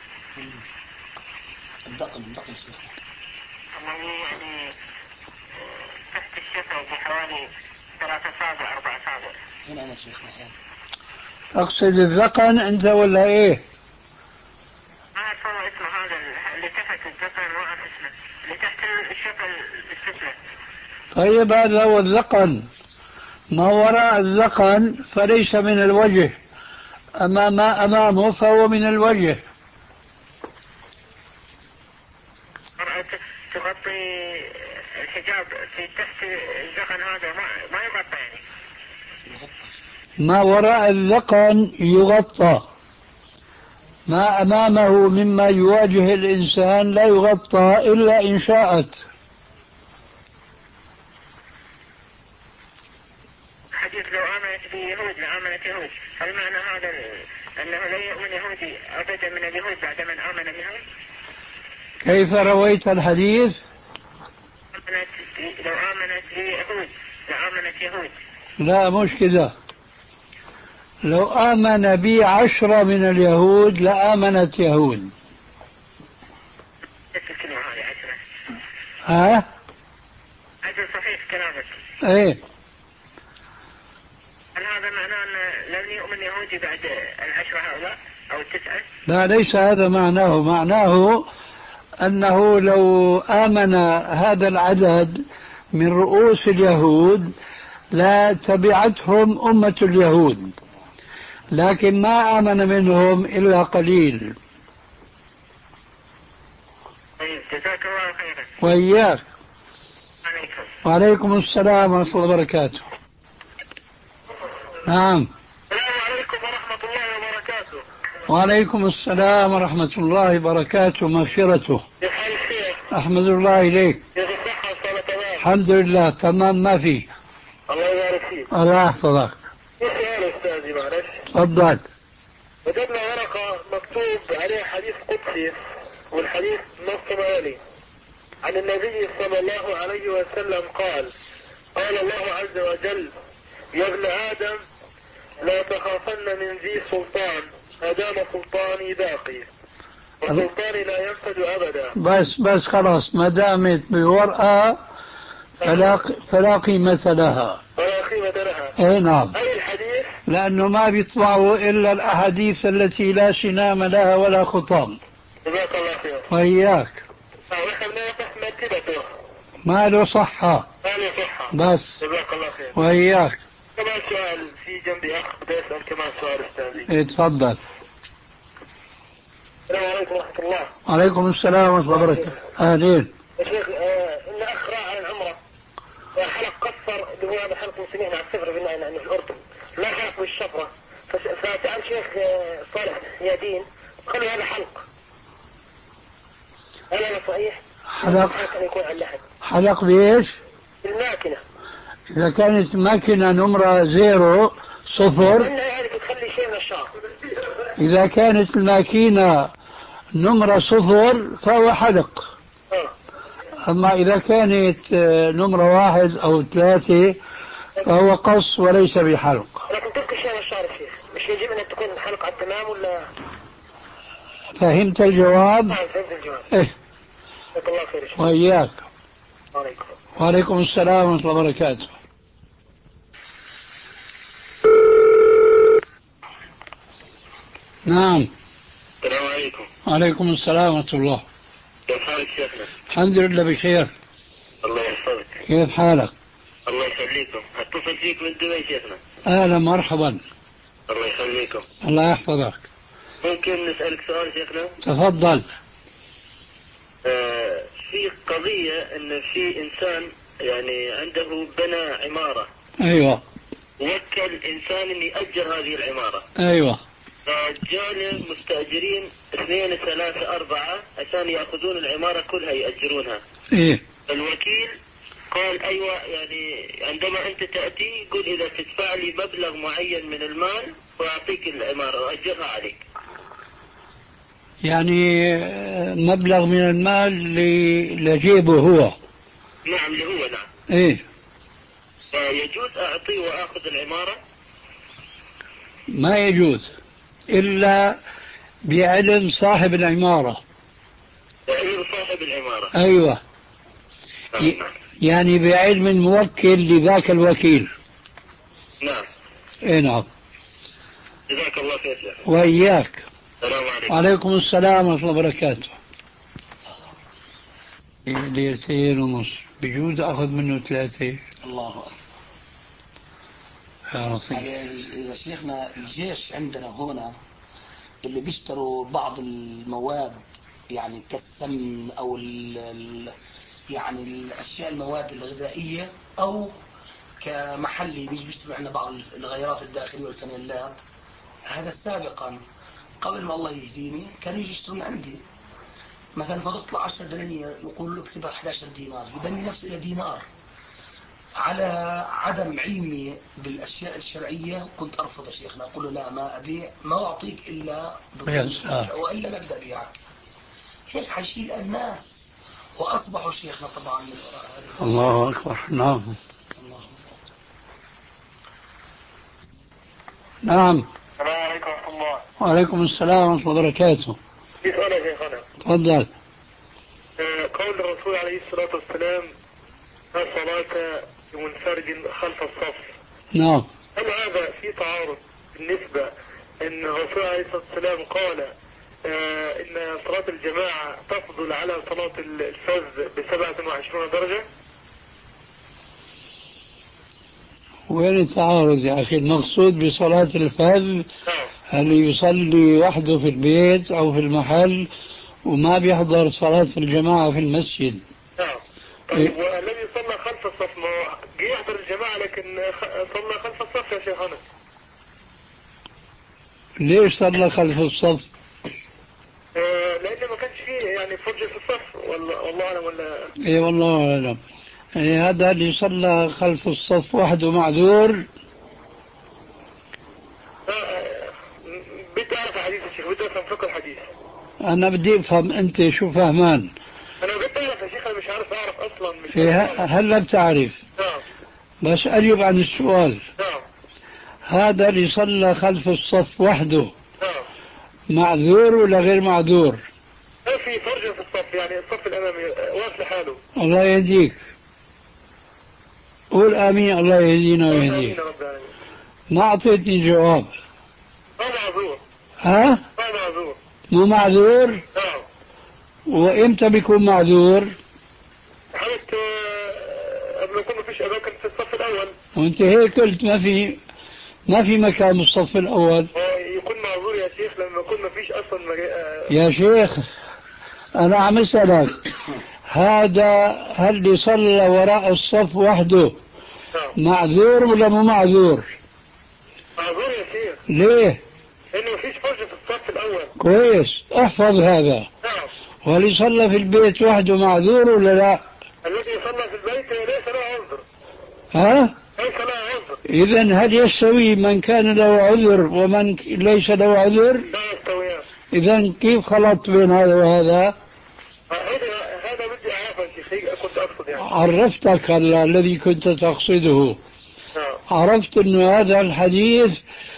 الدقن الدقن شيخ. الذي يعني تحت الشفة بحوالي ثلاثة أصابع أربع أصابع. هنا أنا شيخ محمد. تقصد الذقن أنت ولا إيه؟ ما أعرف والله اسمه هذا اللي تحت الذقن، ما أعرف اسمه اللي تحت الشفة السفلى. طيب هذا هو الذقن، ما وراء الذقن فليس من الوجه، أما ما أمامه فهو من الوجه. المرأة تغطي الحجاب في تحت الذقن هذا ما ما يغطى يعني. ما وراء الذقن يغطى، ما أمامه مما يواجه الإنسان لا يغطى إلا إن شاءت. حديث لو آمنت به يهود لآمنت يهود، هل معنى هذا أنه لا يؤمن يهودي أبدا من اليهود بعد من آمن بهم. كيف رويت الحديث؟ لو آمنت يهود لآمنت يهود. لا مش كده، لو آمن بي عشرة من اليهود لآمنت يهود. الكلمة هذه عشرة. ها؟ عشرة صحيح كلامك. ايه. هل هذا معناه أن لن يؤمن يهودي بعد العشرة هؤلاء أو التسعة؟ لا ليس هذا معناه، معناه أنه لو آمن هذا العدد من رؤوس اليهود لا تبعتهم أمة اليهود، لكن ما آمن منهم إلا قليل. طيب جزاك الله خيرا. وإياك. عليكم. وعليكم السلام ورحمة الله وبركاته. نعم. السلام عليكم ورحمة الله وبركاته. وعليكم السلام ورحمة الله وبركاته مغفرته. كيف حال الشيخ؟ أحمد الله إليك. كيف الصحة والصلاة تمام؟ الحمد لله تمام ما في. الله يبارك فيك. الله يحفظك. سؤال أستاذي معلش. تفضل. وجدنا ورقة مكتوب عليها حديث قدسي، والحديث نص ما يلي: عن النبي صلى الله عليه وسلم قال: قال الله عز وجل: يا ابن آدم لا تخافن من ذي سلطان ما دام سلطاني باقي، وسلطاني لا ينفد أبدا. بس بس خلاص ما دامت بورقة فلا فلا قيمة لها. فلا قيمة لها. اي نعم. أي الحديث؟ لأنه ما بيطبعوا إلا الأحاديث التي لا سنام لها ولا خطام. جزاك الله خير. وإياك. نحن بنصح مرتبته. ما له صحة. ما له صحة. بس. جزاك الله خير. وإياك. كمان سؤال في جنبي أخ بدي أسأل كمان سؤال أستاذي. ايه تفضل. السلام عليكم ورحمة الله. وعليكم السلام ورحمة الله وبركاته. أهلين. يا شيخ آه إن أخ راح عن العمرة وحلق قصر اللي هو هذا حلق المسلمين على السفر في يعني في الأردن، ما حلق بالشفرة، فسأل شيخ آه صالح يادين خلي هذا حلق. هل هذا صحيح؟ حلق أن يكون على اللحم. حلق بإيش؟ الماكنة. إذا كانت ماكنة نمرة زيرو صفر. إنها يعني بتخلي شيء من الشعر. إذا كانت الماكينة نمرة صفر فهو حلق. آه. أما إذا كانت نمرة واحد أو ثلاثة فهو قص وليس بحلق. لكن تبقى شيء من الشعر يا شيخ، مش يجب أن تكون حلق على التمام ولا؟ فهمت الجواب؟ نعم فهمت الجواب. إيه. جزاك الله خير يا شيخ. وإياك. وعليكم. وعليكم السلام ورحمة الله وبركاته. نعم. السلام عليكم. وعليكم السلام ورحمة الله. كيف حالك شيخنا؟ الحمد لله بخير. الله يحفظك. كيف حالك؟ الله يخليكم. اتصل فيك من دبي شيخنا. أهلا مرحبا. الله يخليكم. الله يحفظك. ممكن نسألك سؤال شيخنا؟ تفضل. آه في قضية ان في انسان يعني عنده بنى عمارة. أيوة. وكل انسان ان يأجر هذه العمارة. أيوة. فجاء مستأجرين اثنين ثلاثة أربعة عشان يأخذون العمارة كلها يأجرونها. إيه. الوكيل قال أيوة يعني عندما أنت تأتي قل إذا تدفع لي مبلغ معين من المال وأعطيك العمارة وأجرها عليك. يعني مبلغ من المال لجيبه هو. نعم اللي هو نعم. إيه. فيجوز أعطيه وأخذ العمارة؟ ما يجوز إلا بعلم صاحب العمارة. بعلم صاحب العمارة. أيوة. ي... يعني بعلم الموكل لذاك الوكيل. نعم. إيه نعم. جزاك الله خير شيخ. وإياك. السلام عليكم. وعليكم السلام ورحمة الله وبركاته. ليرتين ونص بجوز أخذ منه ثلاثة. الله أكبر. يا لطيف. يا شيخنا الجيش عندنا هنا اللي بيشتروا بعض المواد يعني كالسمن او ال ال يعني الاشياء المواد الغذائيه او كمحلي بيجي بيشتروا عندنا بعض الغيارات الداخليه والفانيلات. هذا سابقا قبل ما الله يهديني كانوا يجي يشترون عندي مثلا فتطلع عشرة دنانير يقول له اكتبها أحد عشر دينار يدني نفسه الى دينار. على عدم علمي بالأشياء الشرعية كنت أرفض يا شيخنا، أقول له لا ما أبيع ما أعطيك إلا بالضبط وإلا ما أبدأ بيعك. هيك حيشيل الناس وأصبحوا شيخنا طبعا من وراء. الله أكبر. نعم نعم. السلام عليكم ورحمة الله. وعليكم السلام ورحمة الله وبركاته. في سؤال يا شيخنا. تفضل. قول الرسول عليه الصلاة والسلام لا صلاة لمنفرد خلف الصف. نعم. هل هذا في تعارض بالنسبة ان الرسول عليه الصلاة والسلام قال آه ان صلاة الجماعة تفضل على صلاة الفذ بسبعة وعشرون درجة؟ وين التعارض يا أخي؟ المقصود بصلاة الفذ اللي يصلي وحده في البيت أو في المحل وما بيحضر صلاة الجماعة في المسجد. نعم. طيب والذي صلى خلف الصف ما جه يحضر الجماعة لكن صلى خلف الصف يا شيخنا؟ ليش صلى خلف الصف؟ آه لأنه ما كانش فيه يعني فرجة في الصف والله والله أعلم ولا. إي والله أعلم. يعني هذا اللي صلى خلف الصف وحده معذور. بدي أعرف الحديث يا شيخ، بدي أفهم فقه الحديث. أنا بدي أفهم أنت شو فهمان. أنا بدي أعرف يا شيخ، أنا مش عارف أعرف أصلا. مش إيه هلا بتعرف. نعم. بس أجب عن السؤال. نعم. هذا اللي صلى خلف الصف وحده نعم. معذور ولا غير معذور؟ ما في فرجة في الصف، يعني الصف الأمامي واقف لحاله. الله يهديك. قول آمين. الله يهدينا ويهديك. ما أعطيتني جواب. ما معذور. ها؟ ما معذور. مو معذور؟ نعم. وإمتى بيكون معذور؟ حالة قبل يكون ما فيش أماكن في الصف الأول. وأنت هيك قلت ما في ما في مكان بالصف الأول. يكون معذور يا شيخ لما يكون ما فيش أصلا مجا... يا شيخ أنا عم أسألك هذا هل اللي صلى وراء الصف وحده معذور ولا مو معذور؟ معذور يا شيخ. ليه؟ لأنه ما فيش فرجة في الصف الأول. كويس احفظ هذا. نعم. واللي صلى في البيت وحده معذور ولا لا؟ الذي صلى في البيت ليس له عذر. ها؟ ليس له عذر. إذن هل يستوي من كان له عذر ومن ليس له عذر؟ لا يستويان. إذن كيف خلطت بين هذا وهذا؟ هذا هذا بدي أعرفه يا شيخ، كنت أقصد يعني. عرفتك الذي كنت تقصده. نعم. عرفت أنه هذا الحديث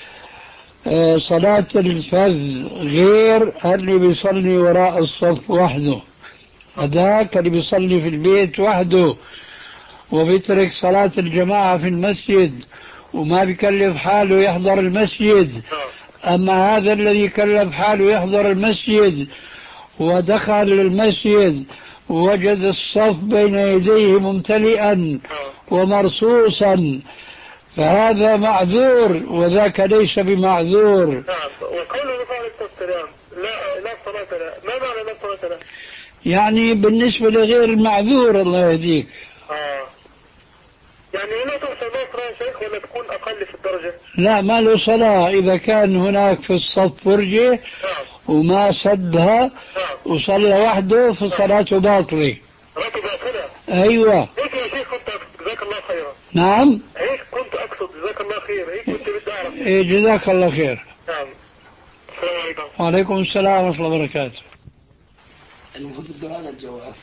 صلاة الفذ غير اللي بيصلي وراء الصف وحده. هذاك اللي بيصلي في البيت وحده وبيترك صلاة الجماعة في المسجد وما بيكلف حاله يحضر المسجد. أما هذا الذي كلف حاله يحضر المسجد ودخل المسجد ووجد الصف بين يديه ممتلئا ومرصوصا فهذا معذور وذاك ليس بمعذور. نعم. وقوله عليه الصلاة والسلام لا لا صلاة له، ما معنى لا صلاة له؟ يعني بالنسبة لغير المعذور الله يهديك. آه. يعني لا تحسب صلاة يا شيخ ولا تكون أقل في الدرجة؟ لا ما له صلاة إذا كان هناك في الصف فرجة. نعم. وما سدها. نعم. وصلى وحده فصلاته باطلة. صلاته باطلة. أيوة. هيك يا شيخ كنت أقصد جزاك الله خيرا. نعم. هيك كنت أقصد جزاك الله خير، هيك كنت بدي أعرف. إيه جزاك الله خير. نعم. السلام عليكم. وعليكم السلام ورحمة الله وبركاته. المفروض تبدأ هذا الجواب.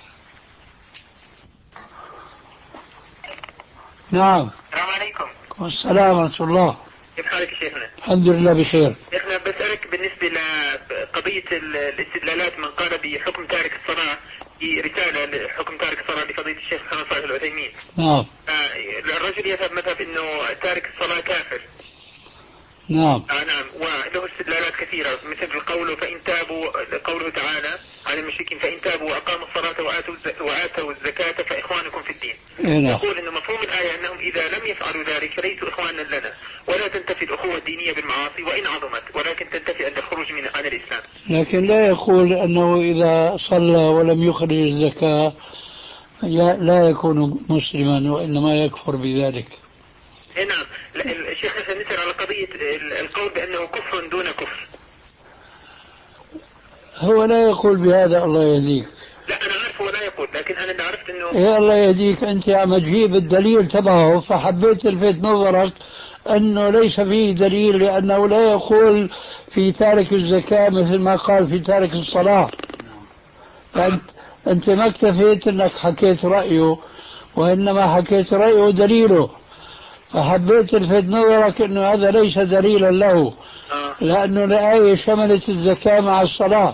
نعم. السلام عليكم. والسلام ورحمة الله. كيف حالك شيخنا؟ الحمد لله بخير. شيخنا بسألك بالنسبة لقضية الاستدلالات من قال بحكم تارك الصلاة في رسالة لحكم تارك الصلاة لقضية الشيخ محمد صالح العثيمين. نعم. الرجل يذهب مذهب انه تارك الصلاة كافر. نعم. آه نعم. وله استدلالات كثيرة مثل قوله فإن تابوا، قوله تعالى عن المشركين فإن تابوا وأقاموا الصلاة وآتوا وآتوا الزكاة فإخوانكم في الدين. نعم. يقول إن مفهوم الآية أنهم إذا لم يفعلوا ذلك ليسوا إخوانا لنا، ولا تنتفي الأخوة الدينية بالمعاصي وإن عظمت، ولكن تنتفي عند الخروج من عن الإسلام. لكن لا يقول أنه إذا صلى ولم يخرج الزكاة لا يكون مسلما وإنما يكفر بذلك. نعم. الشيخ نسأل نسأل على قضية القول بأنه كفر دون كفر. هو لا يقول بهذا الله يهديك. لا أنا عارف هو لا يقول يقول، لكن أنا اللي عرفت إنه إيه الله يهديك، أنت عم تجيب الدليل تبعه، فحبيت الفت نظرك أنه ليس فيه دليل، لأنه لا يقول في تارك الزكاة مثل ما قال في تارك الصلاة. فأنت أنت ما اكتفيت أنك حكيت رأيه، وإنما حكيت رأيه دليله، فحبيت الفت نظرك أنه هذا ليس دليلا له، آه. لأنه الآية شملت الزكاة مع الصلاة.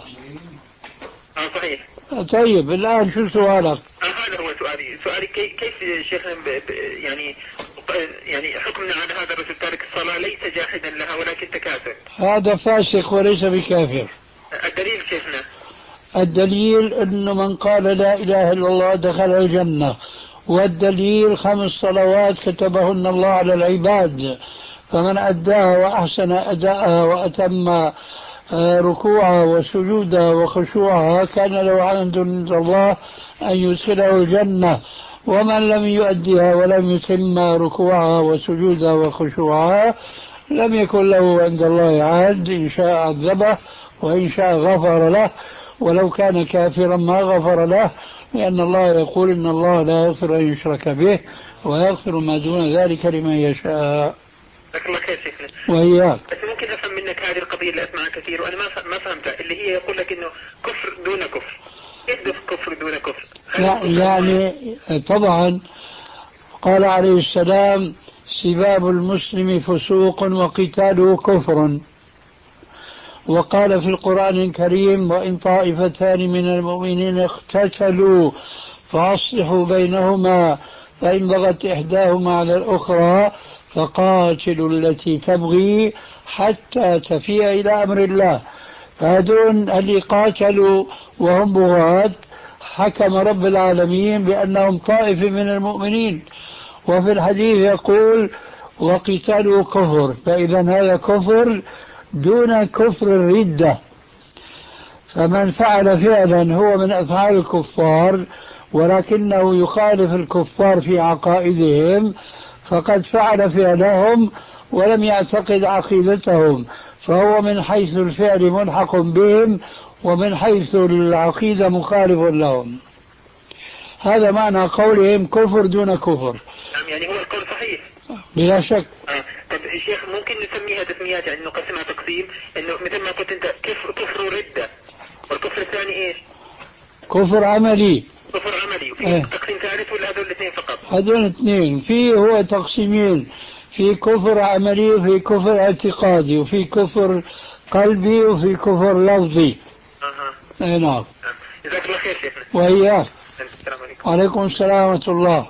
آه صحيح. طيب الآن شو سؤالك؟ آه هذا هو سؤالي. سؤالي كي كيف شيخنا ب ب يعني يعني حكمنا على هذا الرجل تارك الصلاة ليس جاحدا لها ولكن تكاسل؟ هذا فاسق وليس بكافر. الدليل شيخنا؟ الدليل أنه من قال لا إله إلا الله دخل الجنة، والدليل خمس صلوات كتبهن الله على العباد، فمن أداها وأحسن أداءها وأتم ركوعها وسجودها وخشوعها كان له عند الله أن يدخله الجنة، ومن لم يؤدها ولم يتم ركوعها وسجودها وخشوعها لم يكن له عند الله عهد، إن شاء عذبه وإن شاء غفر له، ولو كان كافرا ما غفر له، لأن الله يقول إن الله لا يغفر أن يشرك به ويغفر ما دون ذلك لمن يشاء. لكن ما خير شيخنا. وإياك. بس ممكن أفهم منك هذه القضية اللي أسمعها كثير وأنا ما ما فهمتها، اللي هي يقول لك إنه كفر دون كفر. كيف كفر دون كفر؟ لا يعني طبعا قال عليه السلام سباب المسلم فسوق وقتاله كفر، وقال في القرآن الكريم وإن طائفتان من المؤمنين اقتتلوا فأصلحوا بينهما فإن بغت إحداهما على الأخرى فقاتلوا التي تبغي حتى تفيء إلى أمر الله. فهذون اللي قاتلوا وهم بغاة حكم رب العالمين بأنهم طائفة من المؤمنين، وفي الحديث يقول وقتالوا كفر، فإذا هذا كفر دون كفر الردة. فمن فعل فعلا هو من أفعال الكفار ولكنه يخالف الكفار في عقائدهم فقد فعل فعلهم ولم يعتقد عقيدتهم، فهو من حيث الفعل ملحق بهم ومن حيث العقيدة مخالف لهم. هذا معنى قولهم كفر دون كفر. نعم يعني هو القول صحيح بلا شك. آه. طب الشيخ ممكن نسميها تسميات يعني نقسمها تقسيم انه مثل ما قلت انت كفر كفر ردة، والكفر الثاني ايش؟ كفر عملي. كفر عملي. وفي اه. تقسيم ثالث ولا هذول الاثنين فقط؟ هذول اثنين. في هو تقسيمين، في كفر عملي وفي كفر اعتقادي وفي كفر قلبي وفي كفر لفظي. اها. اي نعم. جزاك الله خير شيخنا. وإياك. السلام عليكم. وعليكم السلام ورحمة الله.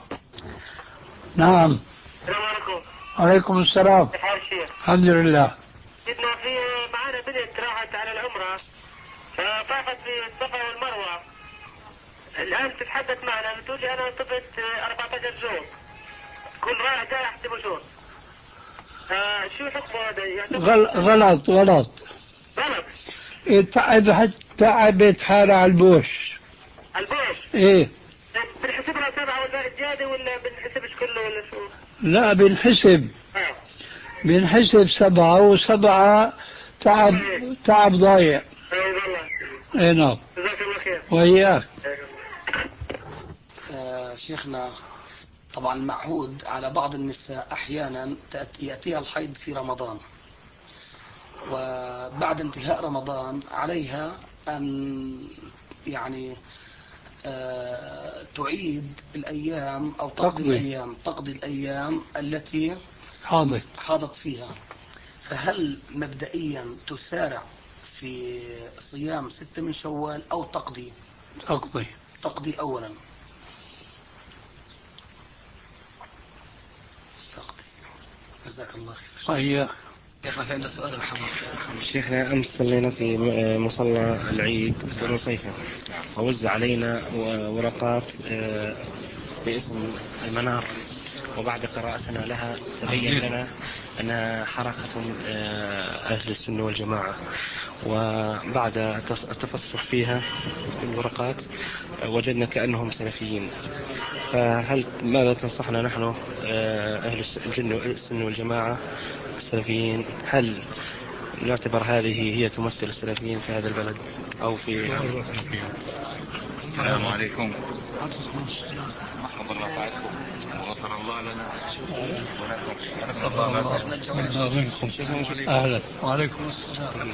نعم. السلام عليكم. وعليكم السلام. كيف حال الشيخ؟ الحمد لله. سيدنا في معانا بنت راحت على العمرة فطافت في الصفا والمروة، الآن تتحدث معنا بتقول لي أنا طفت أربعة عشر زوج، كل رايح جاي أحسب شهور. آه شو حكمه هذا؟ غل... غلط غلط غلط. تعب تعبت حالة على البوش. على البوش؟ ايه. بنحسب لها سبعة ولا زيادة ولا بنحسبش كله ولا شو؟ لا بنحسب. اه. بنحسب سبعة وسبعة تعب تعب ضايع. اي والله. اي نعم. جزاك الله خير. وإياك. آه شيخنا طبعا المعهود على بعض النساء أحيانا يأتيها الحيض في رمضان، وبعد انتهاء رمضان عليها أن يعني آه تعيد الأيام أو تقضي تقضي. الأيام تقضي الأيام التي حاضر. حاضت فيها. فهل مبدئيا تسارع في صيام ستة من شوال أو تقضي؟ تقضي. تقضي أولا. تقضي. جزاك الله خير. وإياك. شيخنا في عندنا سؤال محمد. شيخنا أمس صلينا في مصلى العيد في نصيفة ووزع علينا ورقات باسم المنار، وبعد قراءتنا لها تبين لنا أنها حركة أهل السنة والجماعة، وبعد التفصح فيها في الورقات وجدنا كأنهم سلفيين. فهل ماذا تنصحنا نحن أهل السنة والجماعة السلفيين؟ هل نعتبر هذه هي تمثل السلفيين في هذا البلد أو في السلام عليكم. مرحبا الله طاعتكم وغفر الله لنا الله منكم. أهلا وعليكم السلام.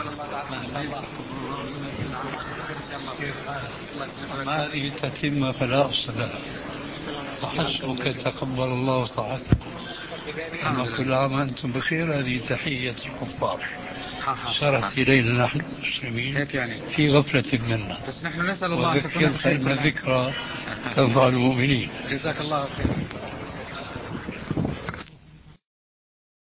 أما هذه التتمة فلا أصل لها، وحسبك تقبل الله طاعتكم. أما كل عام أنتم بخير، هذه تحية الكفار صارت إلينا نحن المسلمين يعني في غفلة منا، بس نحن نسأل الله وذكر فإن الذكرى تنفع المؤمنين. جزاك الله خير.